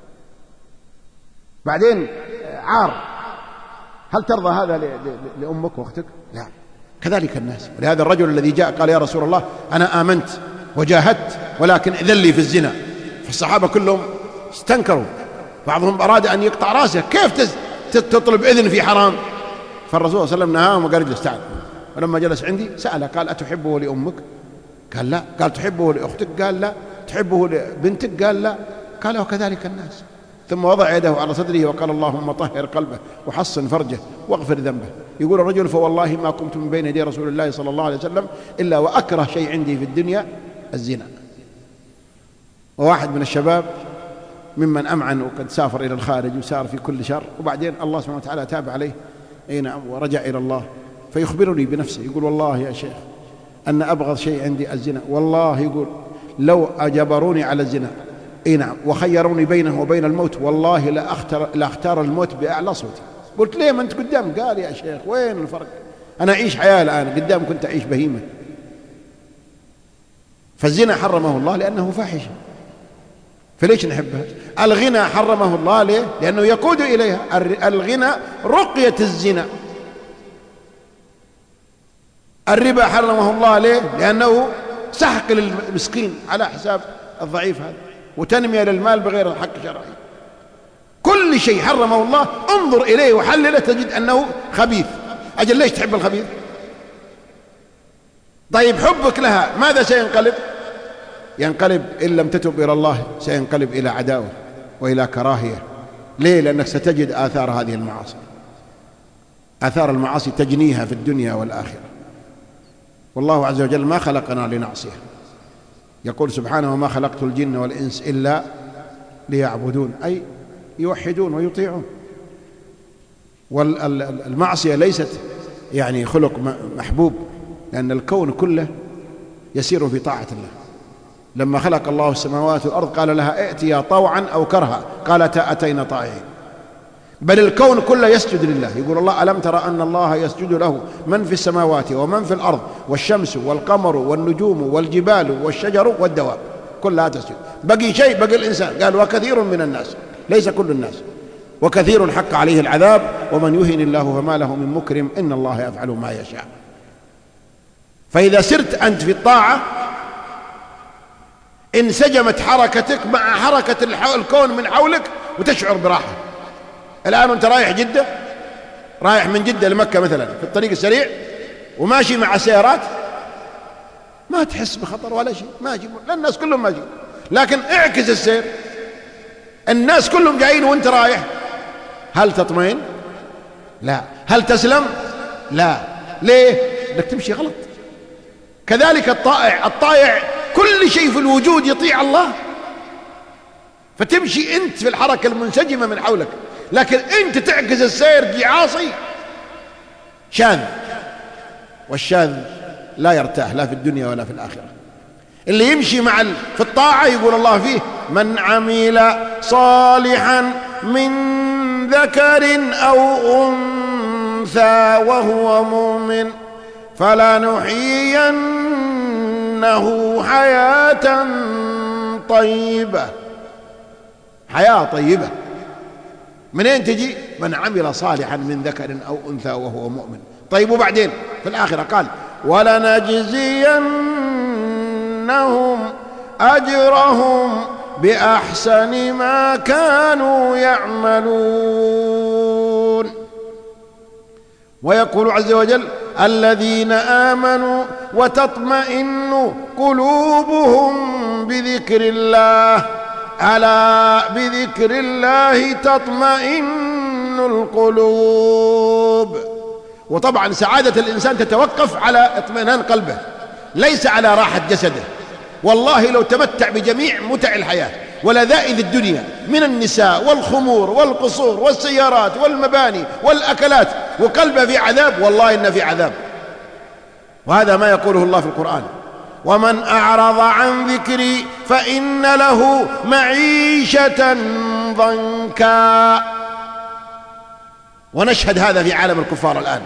بعدين عار. هل ترضى هذا لأمك وأختك؟ لا. كذلك الناس. ولهذا الرجل الذي جاء قال يا رسول الله أنا آمنت وجاهدت ولكن إذن لي في الزنا. فالصحابة كلهم استنكروا، بعضهم أراد أن يقطع رأسه، كيف تطلب إذن في حرام؟ فالرسول صلى الله عليه وسلم نهاهم وقال اجلس تعال. ولما جلس عندي سأله قال أتحبه لأمك؟ قال لا. قال تحبه لأختك؟ قال لا. تحبه لبنتك؟ قال لا. قال وكذلك الناس. ثم وضع يده على صدره وقال اللهم طهر قلبه وحصن فرجه واغفر ذنبه. يقول الرجل فوالله ما كنت من بين يدي رسول الله صلى الله عليه وسلم إلا وأكره شيء عندي في الدنيا الزنا. وواحد من الشباب ممن أمعن وقد سافر إلى الخارج وسار في كل شر، وبعدين الله سبحانه وتعالى تاب عليه ورجع إلى الله، فيخبرني بنفسه يقول والله يا شيخ أن أبغض شيء عندي الزنا. والله يقول لو أجبروني على الزنا نعم وخيروني بينه وبين الموت والله لأختار الموت بأعلى صوتي. قلت ليه ما أنت قدام؟ قال يا شيخ وين الفرق؟ أنا أعيش حياة الآن، قدام كنت أعيش بهيمة. فالزنا حرمه الله لأنه فاحشة، فليش نحبها؟ الغنى حرمه الله ليه؟ لأنه يقود إليها. الغنى رقية الزنا. الربا حرمه الله ليه؟ لأنه سحق للمسكين على حساب الضعيف هذا، وتنمية للمال بغير الحق الشرعي. كل شيء حرمه الله انظر إليه وحلله تجد أنه خبيث. أجل ليش تحب الخبيث؟ طيب حبك لها ماذا سينقلب؟ ينقلب إن لم تتب إلى الله سينقلب إلى عداوة وإلى كراهية. ليه؟ لأنك ستجد آثار هذه المعاصي، آثار المعاصي تجنيها في الدنيا والآخرة. والله عز وجل ما خلقنا لنعصيه، يقول سبحانه: وما خلقت الجن والإنس إلا ليعبدون، أي يوحدون ويطيعون. والمعصية ليست يعني خلق محبوب، لأن الكون كله يسير في طاعة الله. لما خلق الله السماوات والأرض قال لها ائتيا طوعا أو كرها، قالتا أتينا طائعين. بل الكون كله يسجد لله. يقول الله: ألم ترى أن الله يسجد له من في السماوات ومن في الأرض والشمس والقمر والنجوم والجبال والشجر والدواب كلها تسجد. بقي شيء، بقي الإنسان. قال: وكثير من الناس، ليس كل الناس، وكثير حق عليه العذاب ومن يهن الله فما له من مكرم إن الله يفعل ما يشاء. فإذا سرت أنت في الطاعة انسجمت حركتك مع حركة الكون من حولك وتشعر براحة. الآن أنت رايح جدة، رايح من جدة لمكة مثلا في الطريق السريع وماشي مع السيارات، ما تحس بخطر ولا شيء، ماشي لأن الناس كلهم ماشي. لكن اعكس السير، الناس كلهم جايين وانت رايح، هل تطمئن؟ لا. هل تسلم؟ لا. ليه؟ انك تمشي غلط. كذلك الطائع كل شيء في الوجود يطيع الله، فتمشي انت في الحركة المنسجمة من حولك. لكن انت تعكس السير عاصي شاذ، والشاذ لا يرتاح لا في الدنيا ولا في الآخرة. اللي يمشي في الطاعة يقول الله فيه: من عمل صالحا من ذكر أو أنثى وهو مؤمن فلنحيينه حياة طيبة. حياة طيبة منين تجي؟ من عمل صالحا من ذكر أو أنثى وهو مؤمن. طيب وبعدين في الآخرة قال: ولنجزينهم أجرهم بأحسن ما كانوا يعملون. ويقول عز وجل: الذين آمنوا وتطمئن قلوبهم بذكر الله، ألا بذكر الله تطمئن القلوب. وطبعا سعادة الإنسان تتوقف على اطمئنان قلبه، ليس على راحة جسده. والله لو تمتع بجميع متع الحياة ولذائذ الدنيا من النساء والخمور والقصور والسيارات والمباني والأكلات وقلبه في عذاب، والله إن في عذاب. وهذا ما يقوله الله في القرآن: ومن أعرض عن ذكري فإن له معيشة ضنكا. ونشهد هذا في عالم الكفار الآن،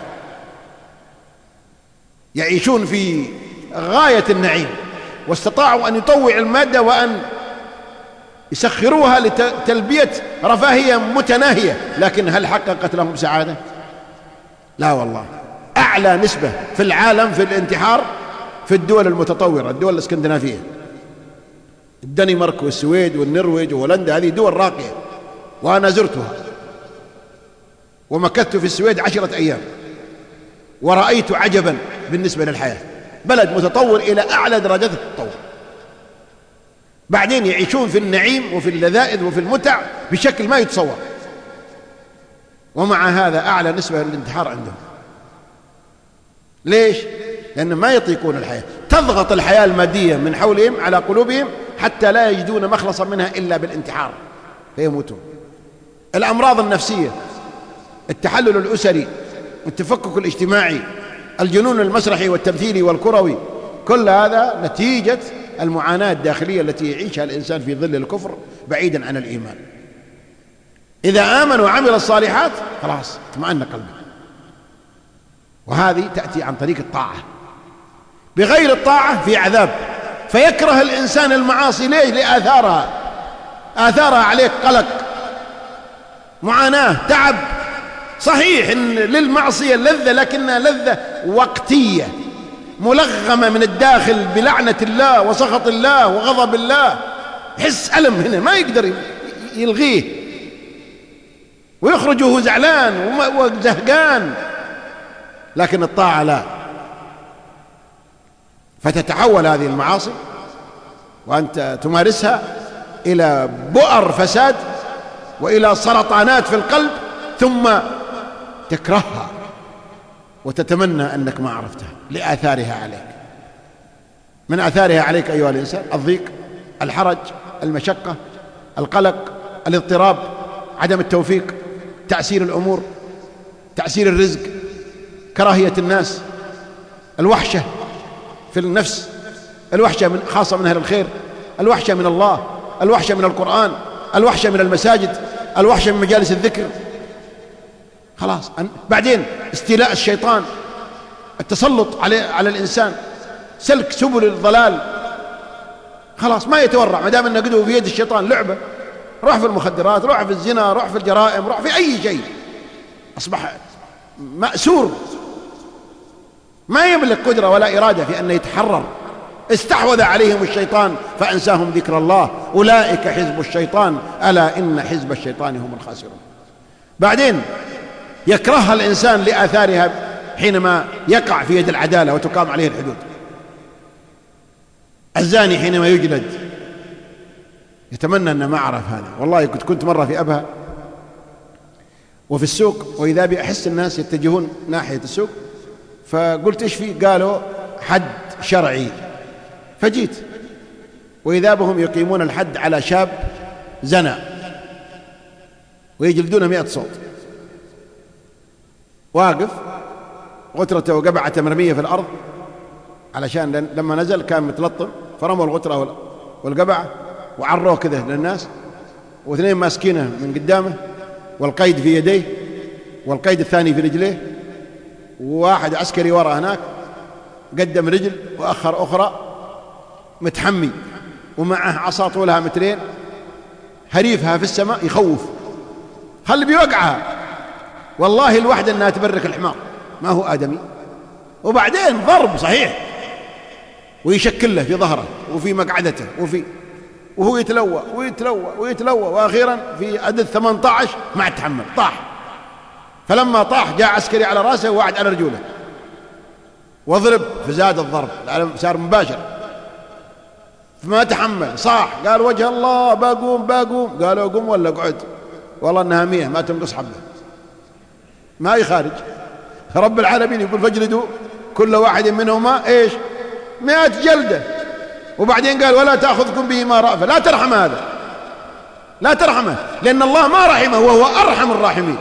يعيشون في غاية النعيم، واستطاعوا أن يطوعوا المادة وأن يسخروها لتلبية رفاهية متناهية، لكن هل حققت لهم سعادة؟ لا والله. أعلى نسبة في العالم في الانتحار في الدول المتطورة، الدول الاسكندنافية، الدنمارك والسويد والنرويج وهولندا، هذه دول راقية وأنا زرتها ومكثت في السويد 10 أيام ورأيت عجبا بالنسبة للحياة. بلد متطور إلى أعلى درجات التطور، بعدين يعيشون في النعيم وفي اللذائذ وفي المتع بشكل ما يتصور، ومع هذا أعلى نسبة للانتحار عندهم. ليش؟ لأن ما يطيقون الحياة، تضغط الحياة المادية من حولهم على قلوبهم حتى لا يجدون مخلصا منها إلا بالانتحار فيموتون. الأمراض النفسية، التحلل الأسري، التفكك الاجتماعي، الجنون المسرحي والتمثيلي والكروي، كل هذا نتيجة المعاناة الداخلية التي يعيشها الإنسان في ظل الكفر بعيدا عن الإيمان. إذا آمن وعمل الصالحات خلاص اطمأن قلبه. وهذه تأتي عن طريق الطاعة، بغير الطاعة في عذاب، فيكره الإنسان المعاصي. ليش؟ لآثارها، آثارها عليك قلق، معاناة، تعب. صحيح إن للمعصية لذة، لكنها لذة وقتية، ملغمة من الداخل بلعنة الله وسخط الله وغضب الله، يحس ألم هنا ما يقدر يلغيه، ويخرج وهو زعلان وزهقان. لكن الطاعة لا، فتتحول هذه المعاصي وأنت تمارسها إلى بؤر فساد وإلى سرطانات في القلب، ثم تكرهها وتتمنى أنك ما عرفتها لآثارها عليك. من آثارها عليك أيها الإنسان الضيق، الحرج، المشقة، القلق، الاضطراب، عدم التوفيق، تعسير الأمور، تعسير الرزق، كراهية الناس، الوحشة في النفس، الوحشة خاصة من أهل الخير، الوحشة من الله، الوحشة من القرآن، الوحشة من المساجد، الوحشة من مجالس الذكر. خلاص. بعدين استيلاء الشيطان، التسلط على الإنسان، سلك سبل الضلال. خلاص ما يتورع، ما دام أنه قدوه في يد الشيطان لعبة، روح في المخدرات، روح في الزنا، روح في الجرائم، روح في أي شيء، أصبح مأسور، ما يملك قدرة ولا إرادة في أن يتحرر. استحوذ عليهم الشيطان فأنساهم ذكر الله، أولئك حزب الشيطان ألا إن حزب الشيطان هم الخاسرون. بعدين يكرهها الإنسان لآثارها حينما يقع في يد العدالة وتقام عليه الحدود. الزاني حينما يجلد يتمنى أن ما أعرف هذا. والله كنت مرة في أبها وفي السوق، وإذا بي أحس الناس يتجهون ناحية السوق، فقلت إيش فيه؟ قالوا حد شرعي. فجيت وإذا بهم يقيمون الحد على شاب زنى ويجلدونه 100 صوت. واقف غترته وقبعته مرمية في الأرض، علشان لما نزل كان متلطم، فرموا الغترة والقبعة وعروه كذا للناس، واثنين ماسكينه من قدامه والقيد في يديه والقيد الثاني في رجليه، وواحد عسكري وراء هناك قدم رجل وأخر أخرى، متحمي ومعه عصا طولها 2 متر، هريفها في السماء يخوف، خلي بيوقعها. والله الوحدة أنها تبرك الحمار، ما هو آدمي. وبعدين ضرب صحيح، ويشكل له في ظهره وفي مقعدته وهو يتلوى ويتلوى ويتلوى، وأخيرا في عدد 18 ما تحمل، طاح. فلما طاح جاء عسكري على رأسه وواحد على رجوله وضرب، فزاد الضرب صار مباشر، فما تحمل، صاح، قال وجه الله باقوم. قالوا قم ولا قعد؟ والله انها 100 ما تنقص حبه، ما يخارج. رب العالمين يقول فاجلدوا كل واحد منهما ايش 100 جلده. وبعدين قال ولا تأخذكم بهما رأفة، لا ترحم هذا، لا ترحمه، لأن الله ما رحمه وهو أرحم الراحمين،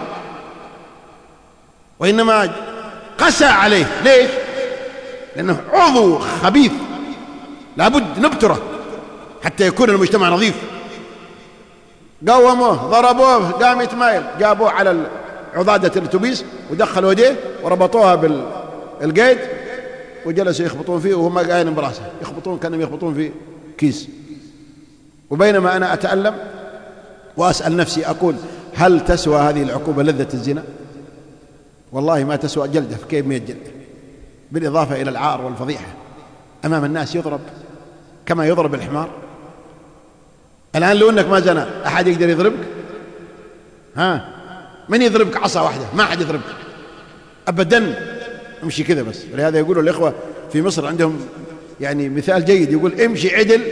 وإنما قسى عليه. ليش؟ لأنه عضو خبيث لابد نبتره حتى يكون المجتمع نظيف. قوموه، ضربوه، قام يتمايل، جابوه على عضادة الأتوبيس ودخلوا يديه وربطوها بالقيد وجلسوا يخبطون فيه وهم قايلين براسه، يخبطون كانهم يخبطون في كيس. وبينما أنا أتألم وأسأل نفسي أقول هل تسوى هذه العقوبة لذة الزنا؟ والله ما تسوى جلدة في كيف 100 جلدة، بالإضافة إلى العار والفضيحة أمام الناس، يضرب كما يضرب الحمار. الآن لو أنك ما زنا أحد يقدر يضربك؟ ها، من يضربك عصا واحدة؟ ما أحد يضربك أبدا، امشي كذا بس. ولهذا يقولوا الإخوة في مصر عندهم يعني مثال جيد، يقول امشي عدل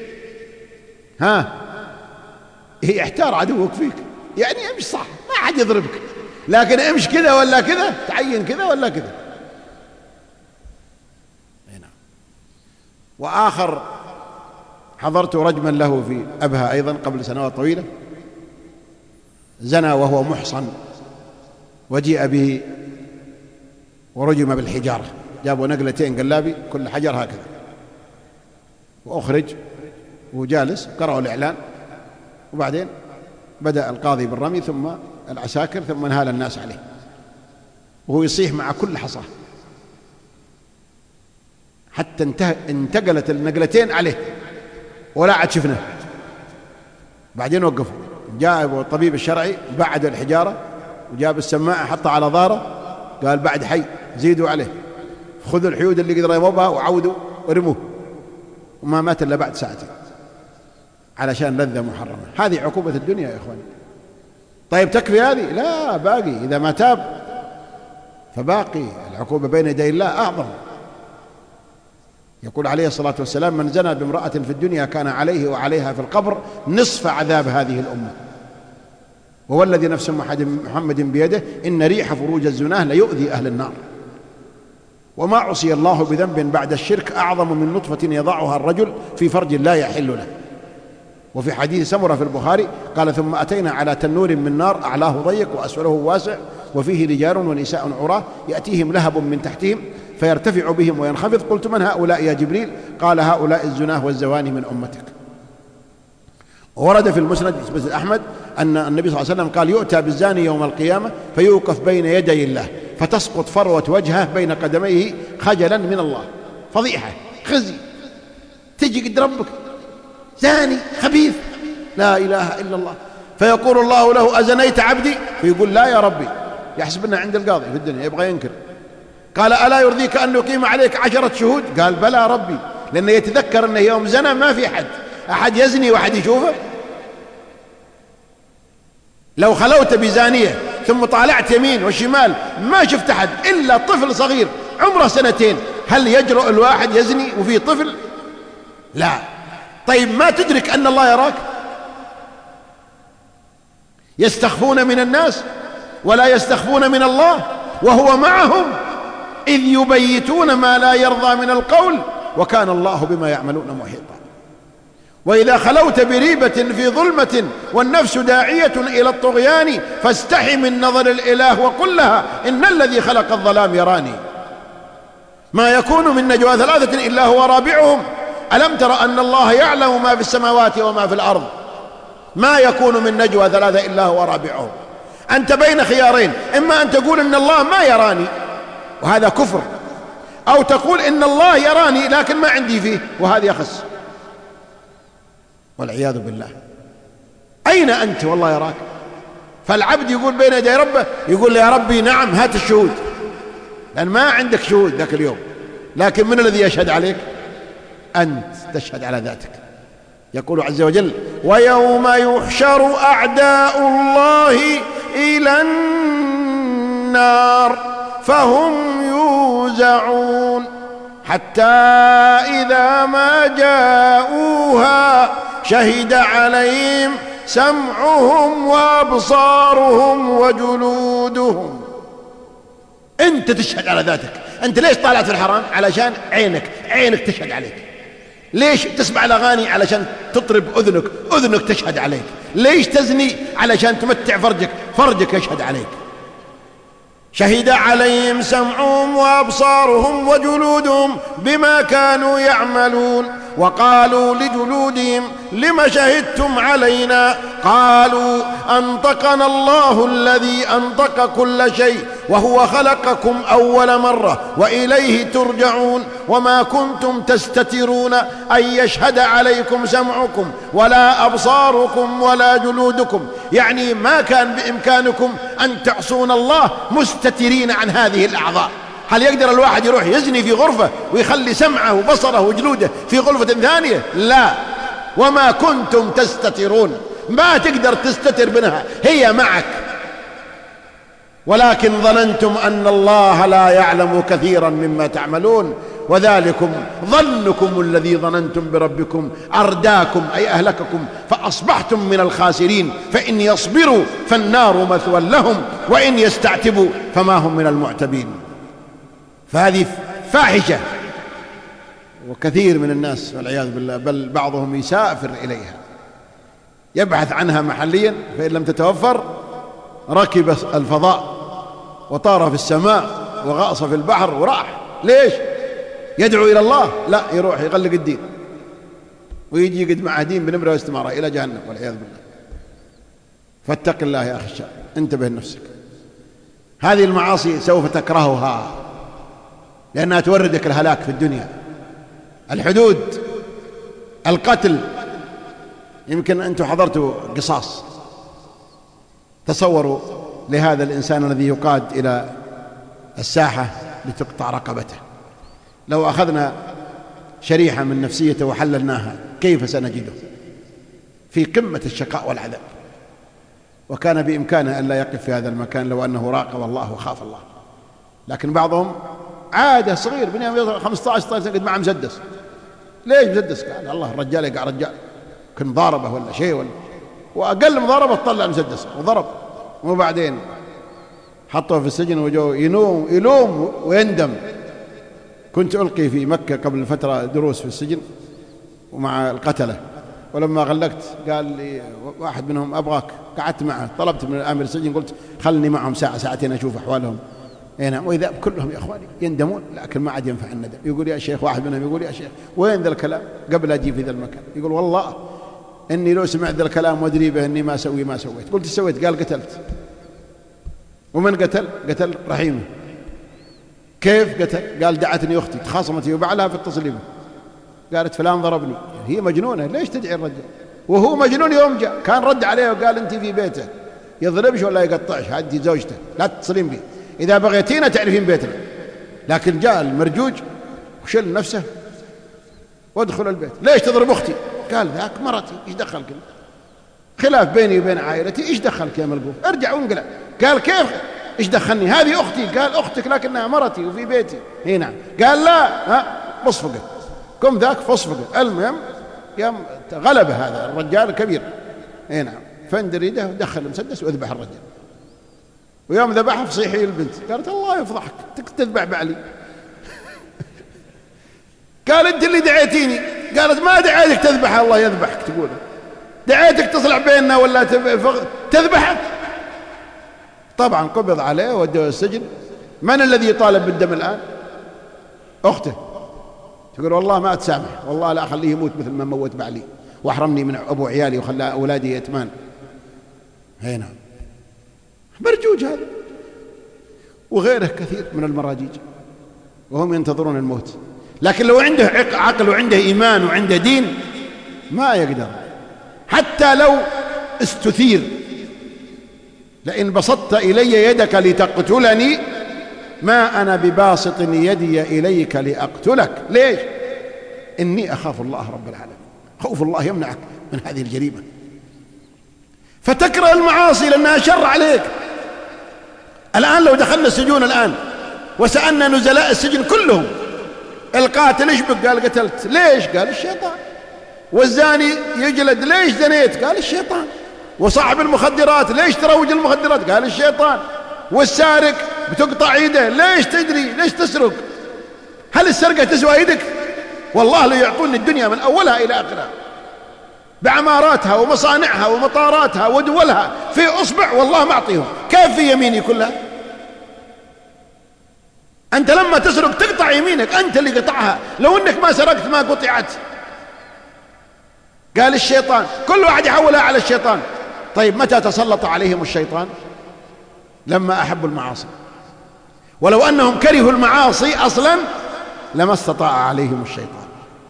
ها يحتار عدوك فيك، يعني امشي صح ما أحد يضربك، لكن امشي كذا ولا كذا، تعين كذا ولا كذا. وآخر حضرت رجما له في أبها أيضا قبل سنوات طويلة، زنى وهو محصن وجيء به ورجم بالحجارة، جابوا نقلتين قلابي كل حجر هكذا، وأخرج وجالس قرأوا الإعلان، وبعدين بدأ القاضي بالرمي ثم العساكر ثم انهال الناس عليه، وهو يصيح مع كل حصاه حتى انتقلت النقلتين عليه ولا عاد شفناه. بعدين وقفوا، جاء الطبيب الشرعي بعد الحجارة وجاب السماعة حطها على ظهره، قال بعد حي زيدوا عليه، خذوا الحيود اللي قدر يموبها وعودوا ورموه، وما مات إلا بعد ساعتين علشان لذة محرمة. هذه عقوبة الدنيا يا إخوان. طيب تكفي هذه؟ لا، باقي. إذا ما تاب فباقي العقوبة بين يدي الله أعظم. يقول عليه الصلاة والسلام: من زنى بامرأة في الدنيا كان عليه وعليها في القبر نصف عذاب هذه الأمة. ووالذي نفس محمد بيده إن ريح فروج الزناه ليؤذي أهل النار. وما عصي الله بذنب بعد الشرك أعظم من نطفة يضعها الرجل في فرج لا يحل له. وفي حديث سمرة في البخاري قال: ثم أتينا على تنور من نار أعلاه ضيق وأسفله واسع وفيه رجال ونساء عراة يأتيهم لهب من تحتهم فيرتفع بهم وينخفض. قلت: من هؤلاء يا جبريل؟ قال: هؤلاء الزناه والزواني من أمتك. ورد في المسند أحمد أن النبي صلى الله عليه وسلم قال: يؤتى بالزاني يوم القيامة فيوقف بين يدي الله فتسقط فروة وجهه بين قدميه خجلا من الله. فضيحة، خزي، تجي قد ربك زاني خبيث، لا إله إلا الله. فيقول الله له: أزنيت عبدي؟ فيقول: لا يا ربي. يحسب أنه عند القاضي في الدنيا يبغى ينكر. قال: ألا يرضيك أن يقيم عليك 10 شهود؟ قال: بلى ربي. لأنه يتذكر أنه يوم زنا ما في أحد يزني وأحد يشوفه. لو خلوت بزانية ثم طالعت يمين وشمال ما شفت أحد إلا طفل صغير عمره 2 هل يجرؤ الواحد يزني وفيه طفل؟ لا. طيب ما تدرك أن الله يراك؟ يستخفون من الناس ولا يستخفون من الله وهو معهم إذ يبيتون ما لا يرضى من القول وكان الله بما يعملون محيطا. وإذا خلوت بريبة في ظلمة والنفس داعية إلى الطغيان فاستحي من نظر الإله وقل لها إن الذي خلق الظلام يراني. ما يكون من نجوى 3 إلا هو رابعهم ألم تر أن الله يعلم ما في السماوات وما في الأرض. ما يكون من نجوى 3 إلا هو رابعهم. أنت بين خيارين: إما أن تقول إن الله ما يراني وهذا كفر، أو تقول إن الله يراني لكن ما عندي فيه وهذا أخس، والعياذ بالله. أين أنت والله يراك؟ فالعبد يقول بين يدي ربه، يقول يا ربي نعم هات الشهود، لأن ما عندك شهود ذاك اليوم. لكن من الذي يشهد عليك؟ أنت تشهد على ذاتك. يقول عز وجل: ويوم يحشر أعداء الله إلى النار فهم يوزعون حتى إذا ما جاءوها شهد عليهم سمعهم وأبصارهم وجلودهم. أنت تشهد على ذاتك. أنت ليش طالعت في الحرام؟ علشان عينك تشهد عليك. ليش تسمع الأغاني؟ علشان تطرب أذنك تشهد عليك. ليش تزني؟ علشان تمتع فرجك يشهد عليك. شهد عليهم سمعهم وأبصارهم وجلودهم بما كانوا يعملون. وقالوا لجلودهم لم شهدتم علينا؟ قالوا أنطقنا الله الذي أنطق كل شيء وهو خلقكم أول مرة وإليه ترجعون وما كنتم تستترون أن يشهد عليكم سمعكم ولا أبصاركم ولا جلودكم. يعني ما كان بإمكانكم أن تعصون الله مستترين عن هذه الأعضاء. هل يقدر الواحد يروح يزني في غرفة ويخلي سمعه وبصره وجلوده في غرفة ثانية؟ لا. وما كنتم تستترون، ما تقدر تستتر منها، هي معك. ولكن ظننتم أن الله لا يعلم كثيرا مما تعملون وذلكم ظنكم الذي ظننتم بربكم أرداكم أي أهلككم فأصبحتم من الخاسرين. فإن يصبروا فالنار مثوى لهم وإن يستعتبوا فما هم من المعتبين. فهذه فاحشة، وكثير من الناس والعياذ بالله بل بعضهم يسافر إليها يبحث عنها محليا، فإن لم تتوفر ركب الفضاء وطار في السماء وغاص في البحر وراح. ليش؟ يدعو إلى الله؟ لا، يروح يغلق الدين ويجي قد مع دين بنمرة واستمارة إلى جهنم والعياذ بالله. فاتق الله يا أخي الشاب، انتبه لنفسك. هذه المعاصي سوف تكرهها لأنها توردك الهلاك في الدنيا. الحدود، القتل. يمكن أنتم حضرتوا قصاص، تصوروا لهذا الإنسان الذي يقاد إلى الساحة لتقطع رقبته لو أخذنا شريحة من نفسيته وحللناها كيف سنجده؟ في قمة الشقاء والعذاب. وكان بإمكانه أن لا يقف في هذا المكان لو أنه راقب الله وخاف الله. لكن بعضهم عادة صغير بني 15 سنة قد معه مسدس. ليش مسدس؟ قال الله الرجال يقع رجال، كان مضاربة ولا شيء، ولا وأقل مضاربة تطلع المسدس وضرب. وبعدين حطوه في السجن وجو يلوم ويندم. كنت ألقي في مكة قبل فترة دروس في السجن ومع القتلة، ولما غلقت قال لي واحد منهم أبغاك، قعدت معه، طلبت من آمر السجن قلت خلني معهم ساعة ساعتين أشوف أحوالهم. نعم. وإذا كلهم يا إخواني يندمون، لكن ما عاد ينفع الندم. يقول يا شيخ، واحد منهم يقول يا شيخ وين ذا الكلام قبل أجي في ذا المكان؟ يقول والله إني لو سمعت ذا الكلام وأدري به إني ما سويت. قلت سويت؟ قال قتلت. ومن قتل؟ قتل رحيمه. كيف قتل؟ قال دعتني أختي تخاصمت وبعلها في التصليب، قالت فلان ضربني. هي مجنونة، ليش تدعي الرجال وهو مجنون؟ يوم جاء كان رد عليه وقال أنت في بيته يضربش ولا يقطعش، هذه زوجته لا تتصلين به، إذا بغيتين تعرفين بيتنا. لكن جاء المرجوج وشل نفسه وادخل البيت. ليش تضرب أختي؟ قال ذاك مرتي، إيش دخلك؟ خلاف بيني وبين عائلتي، إيش دخلك يا ملقوف؟ ارجع وانقلع. قال كيف إيش دخلني؟ هذه أختي. قال أختك لكنها مرتي وفي بيتي. نعم. قال لا، فصفقه كم ذاك فصفقه. المهم يوم غلب هذا الرجال الكبير، نعم، فاندر يده ودخل المسدس وذبح الرجال. ويوم ذبحه فصيحي البنت قالت الله يفضحك تذبح بعلي. قال أنت اللي دعيتيني. قالت ما دعيتك تذبح، الله يذبحك. تقول دعيتك تصلح بيننا ولا تذبحك؟ طبعا قبض عليه ودوه السجن. من الذي يطالب بالدم الآن؟ أخته. تقول والله ما أتسامح، والله لا أخليه يموت مثل ما موت بعلي وأحرمني من أبو عيالي وخلى أولادي يتمان. هنا مرجوج هذا وغيره كثير من المراجيج وهم ينتظرون الموت. لكن لو عنده عقل وعنده إيمان وعنده دين ما يقدر، حتى لو استثير. لئن بسطت إلي يدك لتقتلني ما أنا بباسط يدي إليك لأقتلك. ليش؟ إني أخاف الله رب العالمين. خوف الله يمنعك من هذه الجريمة، فتكره المعاصي لأنها شر عليك. الآن لو دخلنا السجون الآن وسألنا نزلاء السجن كلهم القاتل ايش بك؟ قال قتلت. ليش؟ قال الشيطان. والزاني يجلد. ليش زنيت؟ قال الشيطان. وصاحب المخدرات ليش تروج المخدرات؟ قال الشيطان. والسارق بتقطع يده. ليش تدري؟ ليش تسرق؟ هل السرقة تسوى يدك؟ والله لو يعطون الدنيا من أولها إلى آخرها بعماراتها ومصانعها ومطاراتها ودولها في أصبع، والله ما أعطيهم. كيف في يميني كلها؟ أنت لما تسرق تقطع يمينك، أنت اللي قطعها. لو أنك ما سرقت ما قطعت. قال الشيطان. كل واحد يحولها على الشيطان. طيب متى تسلط عليهم الشيطان؟ لما أحبوا المعاصي. ولو أنهم كرهوا المعاصي أصلا لما استطاع عليهم الشيطان.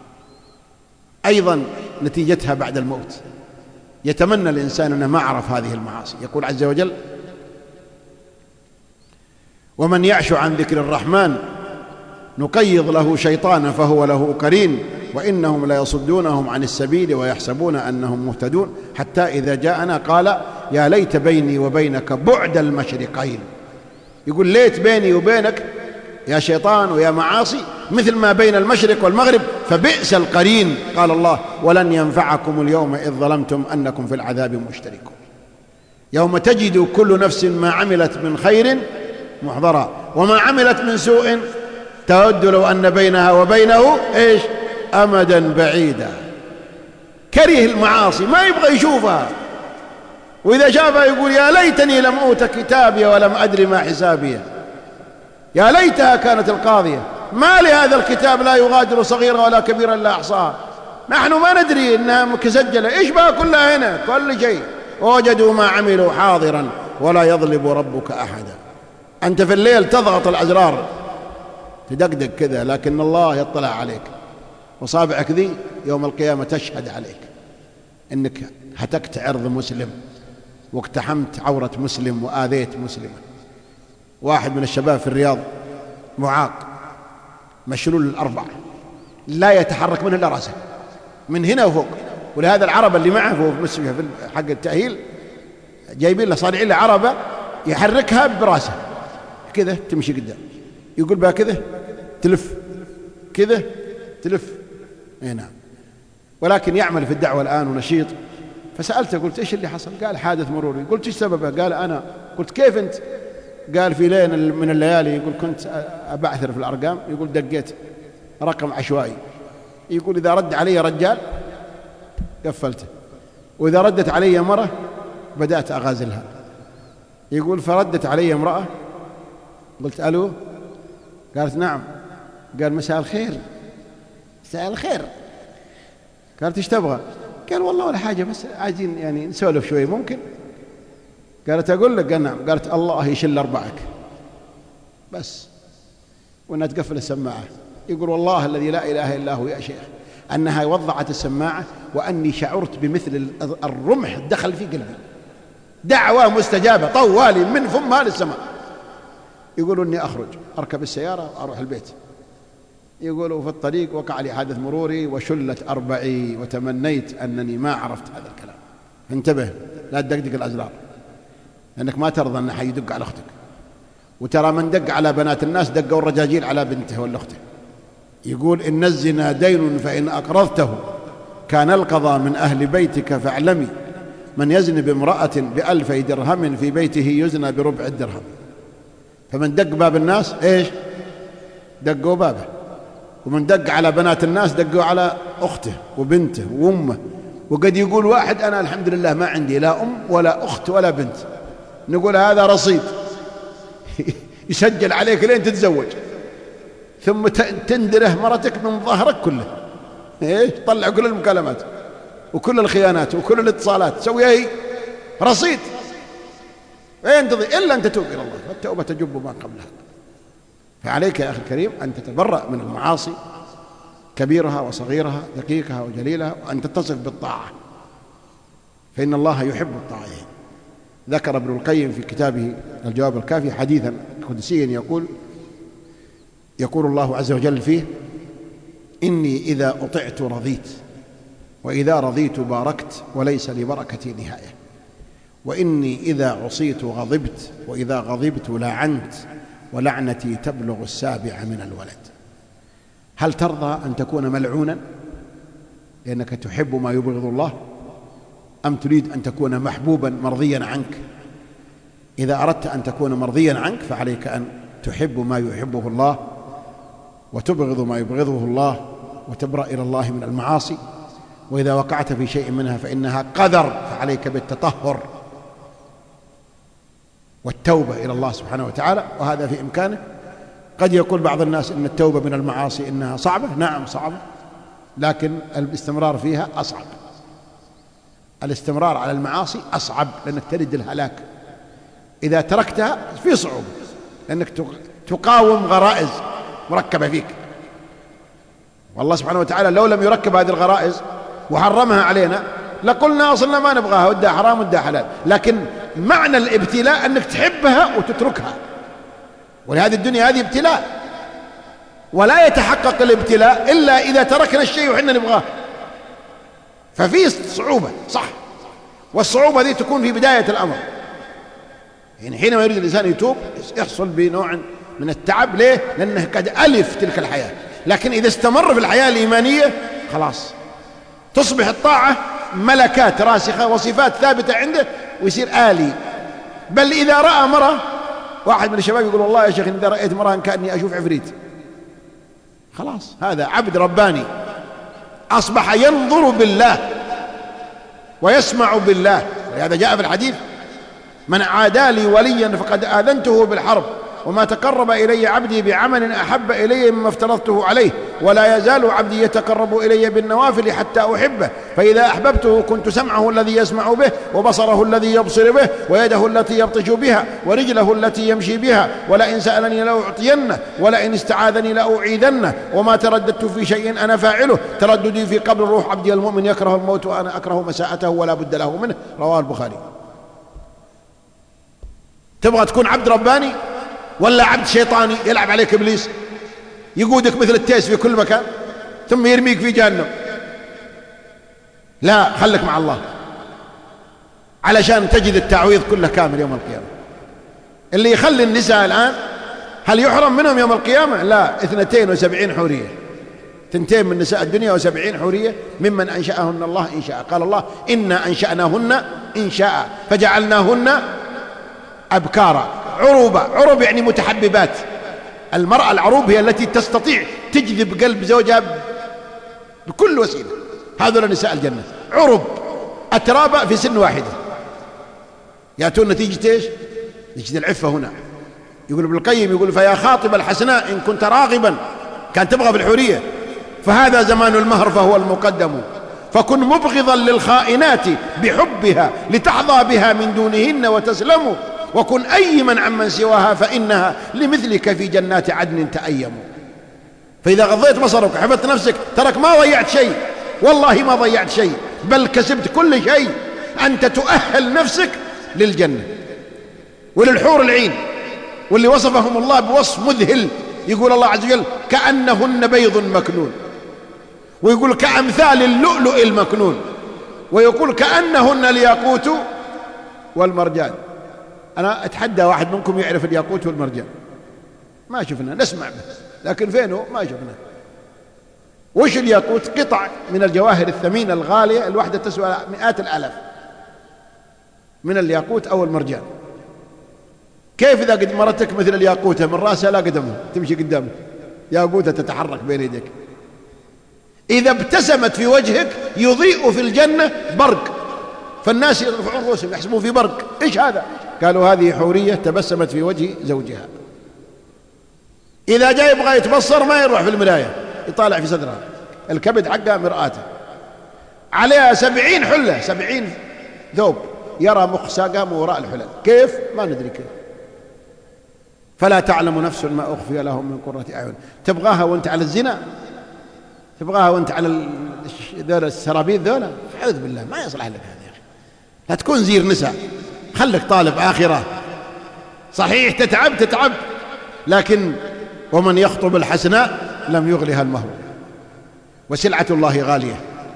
أيضا نتيجتها بعد الموت. يتمنى الإنسان أنه ما عرف هذه المعاصي. يقول عز وجل ومن يعش عن ذكر الرحمن نقيض له شيطانا فهو له قرين وإنهم ليصدونهم عن السبيل ويحسبون أنهم مهتدون حتى إذا جاءنا قال يا ليت بيني وبينك بعد المشرقين. يقول ليت بيني وبينك يا شيطان ويا معاصي مثل ما بين المشرق والمغرب فبئس القرين. قال الله ولن ينفعكم اليوم إذ ظلمتم أنكم في العذاب مشتركون يوم تجد كل نفس ما عملت من خير محضرا وما عملت من سوء تود لو أن بينها وبينه إيش أمدا بعيدا. كره المعاصي ما يبغى يشوفها، وإذا شافها يقول يا ليتني لم أوت كتابي ولم أدري ما حسابي، يا ليتها كانت القاضية ما لهذا الكتاب لا يغادر صغيرا ولا كبيرا إلا أحصاها. نحن ما ندري إنها مسجلة، إيش بقى كلها هنا كل شيء وجدوا ما عملوا حاضرا ولا يظلم ربك أحدا. أنت في الليل تضغط الأزرار تدقدق كذا لكن الله يطلع عليك، وصابعك ذي يوم القيامة تشهد عليك إنك هتكت عرض مسلم واقتحمت عورة مسلم وآذيت مسلمة. واحد من الشباب في الرياض معاق مشلول الأربع، لا يتحرك منه إلا رأسه من هنا وفوق. ولهذا العربة اللي معه هو في مستشفى حق التأهيل جايبين له صانعين له عربة يحركها براسه كذا تمشي قدام، يقول بها كذا تلف كذا تلف. نعم. ولكن يعمل في الدعوة الآن ونشيط. فسألته قلت إيش اللي حصل؟ قال حادث مروري. قلت إيش سببه؟ قال أنا. قلت كيف أنت؟ قال في ليلة من الليالي يقول كنت أبعثر في الأرقام، يقول دقيت رقم عشوائي، يقول إذا رد علي رجال قفلته، وإذا ردت علي مرة بدأت أغازلها. يقول فردت علي امرأة، قلت ألو؟ قالت نعم. قال مساء الخير. مساء الخير. قالت ايش تبغى؟ قال والله ولا حاجة، بس عايزين يعني نسولف شوي ممكن؟ قالت أقول لك؟ قال نعم. قالت الله يشل أربعك بس، وأنها تقفل السماعة. يقول والله الذي لا إله إلا هو يا شيخ أنها وضعت السماعة وأني شعرت بمثل الرمح دخل في قلبي، دعوة مستجابة طوالي من فمها للسماء. يقول إني أخرج أركب السيارة وأروح البيت. يقولوا في الطريق وقع لي حادث مروري وشلت أربعي وتمنيت أنني ما عرفت هذا الكلام. انتبه لا تدقدق الأزرار، لأنك ما ترضى أن حي يدق على أختك. وترى من دق على بنات الناس دقوا الرجاجيل على بنته ولا أخته. يقول إن الزنا دين فإن أقرضته كان القضاء من أهل بيتك فاعلمي من يزن بامرأة ب1000 درهم في بيته يزنى بربع الدرهم. فمن دق باب الناس إيش؟ دقوا بابه. ومن دق على بنات الناس دقوا على أخته وبنته وأمه. وقد يقول واحد أنا الحمد لله ما عندي لا أم ولا أخت ولا بنت، نقول هذا رصيد يسجل عليك لين تتزوج، ثم تندره مرتك من ظهرك كله. إيش؟ طلع كل المكالمات وكل الخيانات وكل الاتصالات تسويها هي رصيد. وين تضيع إلا أن تتوب إلى الله، والتوبة تجب ما قبلها. فعليك يا أخي الكريم أن تتبرأ من المعاصي كبيرها وصغيرها دقيقها وجليلها، وأن تتصف بالطاعة، فإن الله يحب الطاعين. ذكر ابن القيم في كتابه الجواب الكافي حديثا قدسيا يقول الله عز وجل فيه إني إذا أطعت رضيت، وإذا رضيت باركت وليس لبركتي نهاية، وإني إذا عصيت غضبت، وإذا غضبت لعنت، ولعنتي تبلغ 7 من الولد. هل ترضى أن تكون ملعونا لأنك تحب ما يبغض الله، أم تريد أن تكون محبوبا مرضيا عنك؟ إذا أردت أن تكون مرضيا عنك فعليك أن تحب ما يحبه الله وتبغض ما يبغضه الله، وتبرأ إلى الله من المعاصي. وإذا وقعت في شيء منها فإنها قدر، فعليك بالتطهر والتوبة إلى الله سبحانه وتعالى، وهذا في إمكانه. قد يقول بعض الناس إن التوبة من المعاصي إنها صعبة. نعم صعبة، لكن الاستمرار فيها أصعب. الاستمرار على المعاصي أصعب لأنك تلد الهلاك. إذا تركتها في صعوبة لأنك تقاوم غرائز مركبة فيك. والله سبحانه وتعالى لو لم يركب هذه الغرائز وحرمها علينا لقلنا أصلنا ما نبغاها، ودها حرام ودها حلال. لكن معنى الابتلاء أنك تحبها وتتركها، ولهذه الدنيا هذه ابتلاء، ولا يتحقق الابتلاء إلا إذا تركنا الشيء وحنا نبغاه. ففي صعوبة صح، والصعوبة دي تكون في بداية الأمر، يعني حينما يريد الإنسان يتوب يحصل بنوع من التعب. ليه؟ لأنه قد ألف تلك الحياة. لكن إذا استمر في الحياة الإيمانية خلاص تصبح الطاعة ملكات راسخة وصفات ثابتة عنده ويصير آلي. بل إذا رأى مرة، واحد من الشباب يقول والله يا شيخ إذا رأيت مرة كأني أشوف عفريت. خلاص هذا عبد رباني أصبح ينظر بالله ويسمع بالله. لهذا جاء في الحديث من عادى لي وليا فقد آذنته بالحرب، وما تقرب إلي عبدي بعمل أحب إلي مما افترضته عليه، ولا يزال عبدي يتقرب إلي بالنوافل حتى أحبه، فإذا أحببته كنت سمعه الذي يسمع به، وبصره الذي يبصر به، ويده التي يبطش بها، ورجله التي يمشي بها، ولئن سألني لأعطينه، ولئن استعاذني لأعيذنه، وما ترددت في شيء أنا فاعله، ترددي في قبر روح عبدي المؤمن يكره الموت وأنا أكره مساءته ولا بد له منه. رواه البخاري. تبغى تكون عبد رباني ولا عبد شيطاني يلعب عليك إبليس؟ يقودك مثل التيس في كل مكان ثم يرميك في جهنم. لا، خلك مع الله علشان تجد التعويض كله كامل يوم القيامة. اللي يخلي النساء الآن هل يحرم منهم يوم القيامة؟ لا، 72 حورية، 2 من نساء الدنيا و70 حورية ممن أنشأهن الله إن شاء. قال الله إنا أنشأناهن إن شاء فجعلناهن أبكارا عروبا. عروب يعني متحببات. المرأة العروب هي التي تستطيع تجذب قلب زوجها بكل وسيلة. هذول نساء الجنة عرب أترابا في سن واحدة، يأتون نتيجة إيش؟ نتيجة العفة. هنا يقول ابن القيم، يقول فيا خاطب الحسناء إن كنت راغبا، كان تبغى بالحورية، فهذا زمان المهر فهو المقدم، فكن مبغضا للخائنات بحبها لتحظى بها من دونهن وتسلم، وكن أيمن عمن سواها فإنها لمثلك في جنات عدن تأيم. فإذا غضيت بصرك وحفظت نفسك ترك ما ضيعت شيء، والله ما ضيعت شيء، بل كسبت كل شيء. أنت تؤهل نفسك للجنة وللحور العين، واللي وصفهم الله بوصف مذهل. يقول الله عز وجل كأنهن بيض مكنون، ويقول كأمثال اللؤلؤ المكنون، ويقول كأنهن الياقوت والمرجان. أنا أتحدى واحد منكم يعرف الياقوت والمرجان. ما شفنا، نسمع بس، لكن فينه ما شفنا. وش الياقوت؟ قطع من الجواهر الثمينة الغالية، الواحدة تسوى مئات الآلاف من الياقوت أو المرجان. كيف إذا قد مرتك مثل الياقوتة من رأسها لا قدمه تمشي قدامه، ياقوتة تتحرك بين يديك، إذا ابتسمت في وجهك يضيء في الجنة برق، فالناس يرفعون رؤوسهم يحسبون في برق. إيش هذا؟ قالوا هذه حورية تبسمت في وجه زوجها. إذا جاء يبغى يتبصر ما يروح في المراية، يطالع في صدرها، الكبد حقها مرآته، عليها 70 حلة، 70 ثوب، يرى مخ ساقام وراء الحلل. كيف؟ ما ندري كيف. فلا تعلم نفس ما أخفي لهم من قرة أعين. تبغاها وانت على الزنا؟ تبغاها وانت على ذول السرابيل ذولا؟ أعوذ بالله، ما يصلح لك هذا يا أخي. لا تكون زير نساء، خلك طالب آخرة. صحيح تتعب، لكن ومن يخطب الحسناء لم يغلها المهر. وسلعة الله غالية،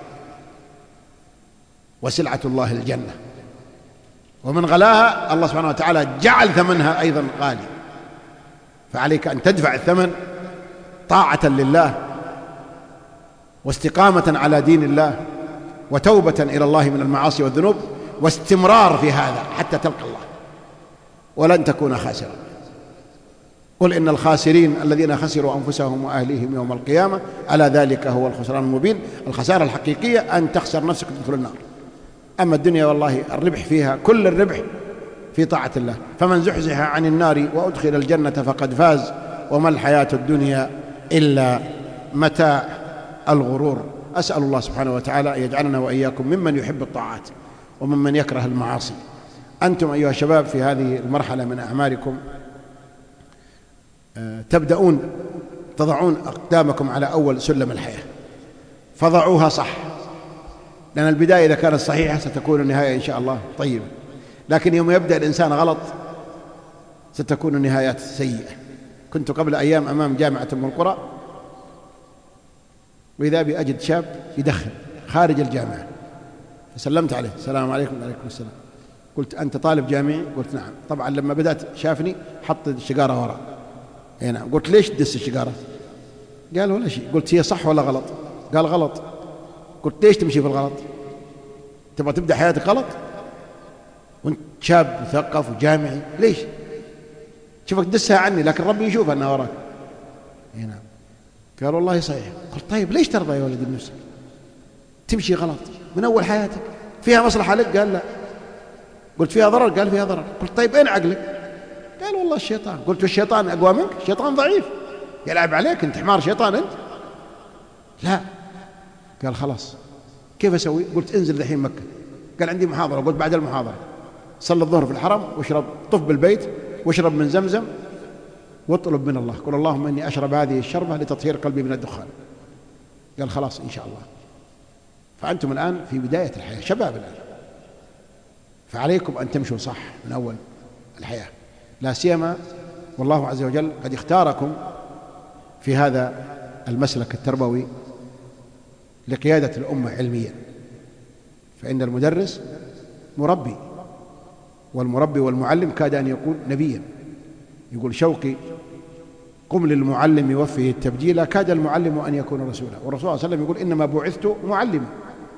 وسلعة الله الجنة، ومن غلاها الله سبحانه وتعالى جعل ثمنها أيضا غالي. فعليك أن تدفع الثمن طاعة لله، واستقامة على دين الله، وتوبة إلى الله من المعاصي والذنوب، واستمرار في هذا حتى تلقى الله، ولن تكون خاسرا. قل إن الخاسرين الذين خسروا أنفسهم وأهليهم يوم القيامة ألا ذلك هو الخسران المبين. الخسارة الحقيقية أن تخسر نفسك وتدخل النار. أما الدنيا والله الربح فيها، كل الربح في طاعة الله. فمن زحزح عن النار وأدخل الجنة فقد فاز، وما الحياة الدنيا إلا متاع الغرور. أسأل الله سبحانه وتعالى أن يجعلنا وإياكم ممن يحب الطاعات وممن يكره المعاصي. أنتم أيها الشباب في هذه المرحلة من أعماركم تبدأون تضعون أقدامكم على أول سلم الحياة، فضعوها صح، لأن البداية إذا كانت صحيحة ستكون النهاية إن شاء الله طيبة، لكن يوم يبدأ الإنسان غلط ستكون النهايات سيئة. كنت قبل أيام أمام جامعة أم القرى، وإذا بي أجد شاب يدخن خارج الجامعة، فسلمت عليه السلام عليكم. وعليكم السلام. قلت أنت طالب جامعي؟ قلت نعم. طبعا لما بدأت شافني حط الشجارة وراء. نعم. قلت ليش تدس الشجارة؟ قال ولا شيء. قلت هي صح ولا غلط؟ قال غلط. قلت ليش تمشي في الغلط؟ تبغى تبدأ حياتك غلط وانت شاب مثقف وجامعي؟ ليش؟ شوفك تدسها عني لكن ربي يشوف أنها وراك. نعم. قال والله صحيح. قلت طيب ليش ترضى يا ولد النفس تمشي غلط من أول حياتك؟ فيها مصلحة لك؟ قال لا. قلت فيها ضرر؟ قال فيها ضرر. قلت طيب أين عقلك؟ قال والله الشيطان. قلت والشيطان أقوى منك؟ الشيطان ضعيف يلعب عليك، أنت حمار شيطان أنت. لا. قال خلاص كيف أسوي؟ قلت انزل الحين مكة. قال عندي محاضرة. قلت بعد المحاضرة صلي الظهر في الحرم واشرب، طف بالبيت واشرب من زمزم واطلب من الله، قل اللهم إني أشرب هذه الشربة لتطهير قلبي من الدخان. قال خلاص إن شاء الله. فأنتم الآن في بداية الحياة، شباب الآن، فعليكم أن تمشوا صح من أول الحياة، لا سيما والله عز وجل قد اختاركم في هذا المسلك التربوي لقيادة الأمة علميا، فإن المدرس مربي، والمربي والمعلم كاد أن يكون نبيا. يقول شوقي: قم للمعلم يوفيه التبجيل، كاد المعلم أن يكون رسولا. والرسول صلى الله عليه وسلم يقول: إنما بعثت معلما.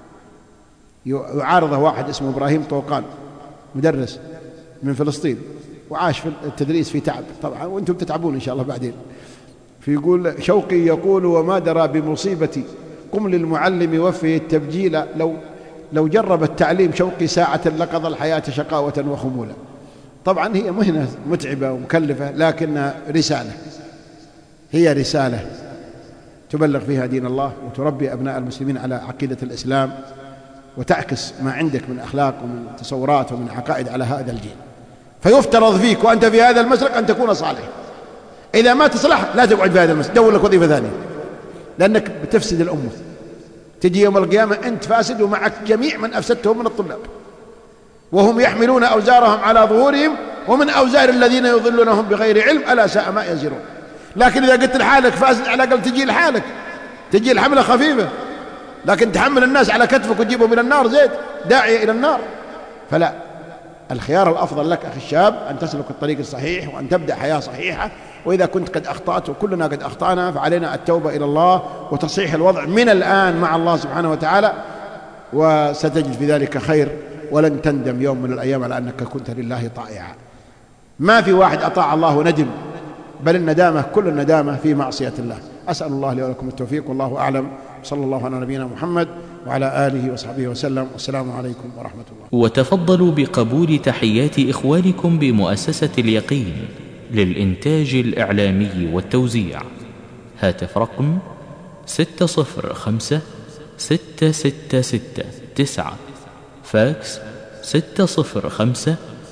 يعارضه واحد اسمه إبراهيم طوقان، مدرس من فلسطين، وعاش في التدريس في تعب طبعا، وأنتم تتعبون إن شاء الله بعدين. فيقول شوقي يقول: وما درى بمصيبتي، قم للمعلم يوفيه التبجيل، لو جرب التعليم شوقي ساعة لقضى الحياة شقاوة وخمولا. طبعا هي مهنة متعبة ومكلفة، لكنها رسالة، هي رسالة تبلغ فيها دين الله، وتربي أبناء المسلمين على عقيدة الإسلام، وتعكس ما عندك من أخلاق ومن تصورات ومن عقائد على هذا الجيل. فيفترض فيك وأنت في هذا المسلك أن تكون صالح. إذا ما تصلح لا تقعد في هذا المسلك، دور لك وظيفة ثانية، لأنك بتفسد الأمة. تجي يوم القيامة أنت فاسد ومعك جميع من أفسدتهم من الطلاب، وهم يحملون أوزارهم على ظهورهم ومن أوزار الذين يضلونهم بغير علم ألا ساء ما يزرون. لكن إذا قلت لحالك فاسد، على الأقل تجي لحالك، تجي الحملة خفيفة، لكن تحمل الناس على كتفك وتجيبهم إلى النار زيت داعية إلى النار. فلا، الخيار الأفضل لك أخي الشاب أن تسلك الطريق الصحيح، وأن تبدأ حياة صحيحة. وإذا كنت قد أخطأت، وكلنا قد أخطأنا، فعلينا التوبة إلى الله وتصحيح الوضع من الآن مع الله سبحانه وتعالى، وستجد في ذلك خير، ولن تندم يوم من الأيام على أنك كنت لله طائعا. ما في واحد أطاع الله وندم، بل الندامة كل الندامة في معصية الله. أسأل الله لي ولكم التوفيق، والله أعلم. صلى الله على نبينا محمد وعلى آله وصحبه وسلم، والسلام عليكم ورحمة الله. وتفضلوا بقبول تحيات إخوانكم بمؤسسة اليقين للإنتاج الإعلامي والتوزيع. هاتف رقم 605 666 9، فاكس 605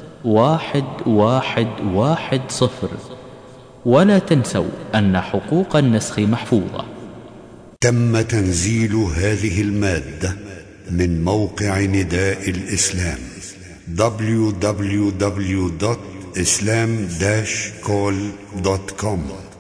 1110. ولا تنسوا أن حقوق النسخ محفوظة. تم تنزيل هذه المادة من موقع نداء الإسلام www.islam-call.com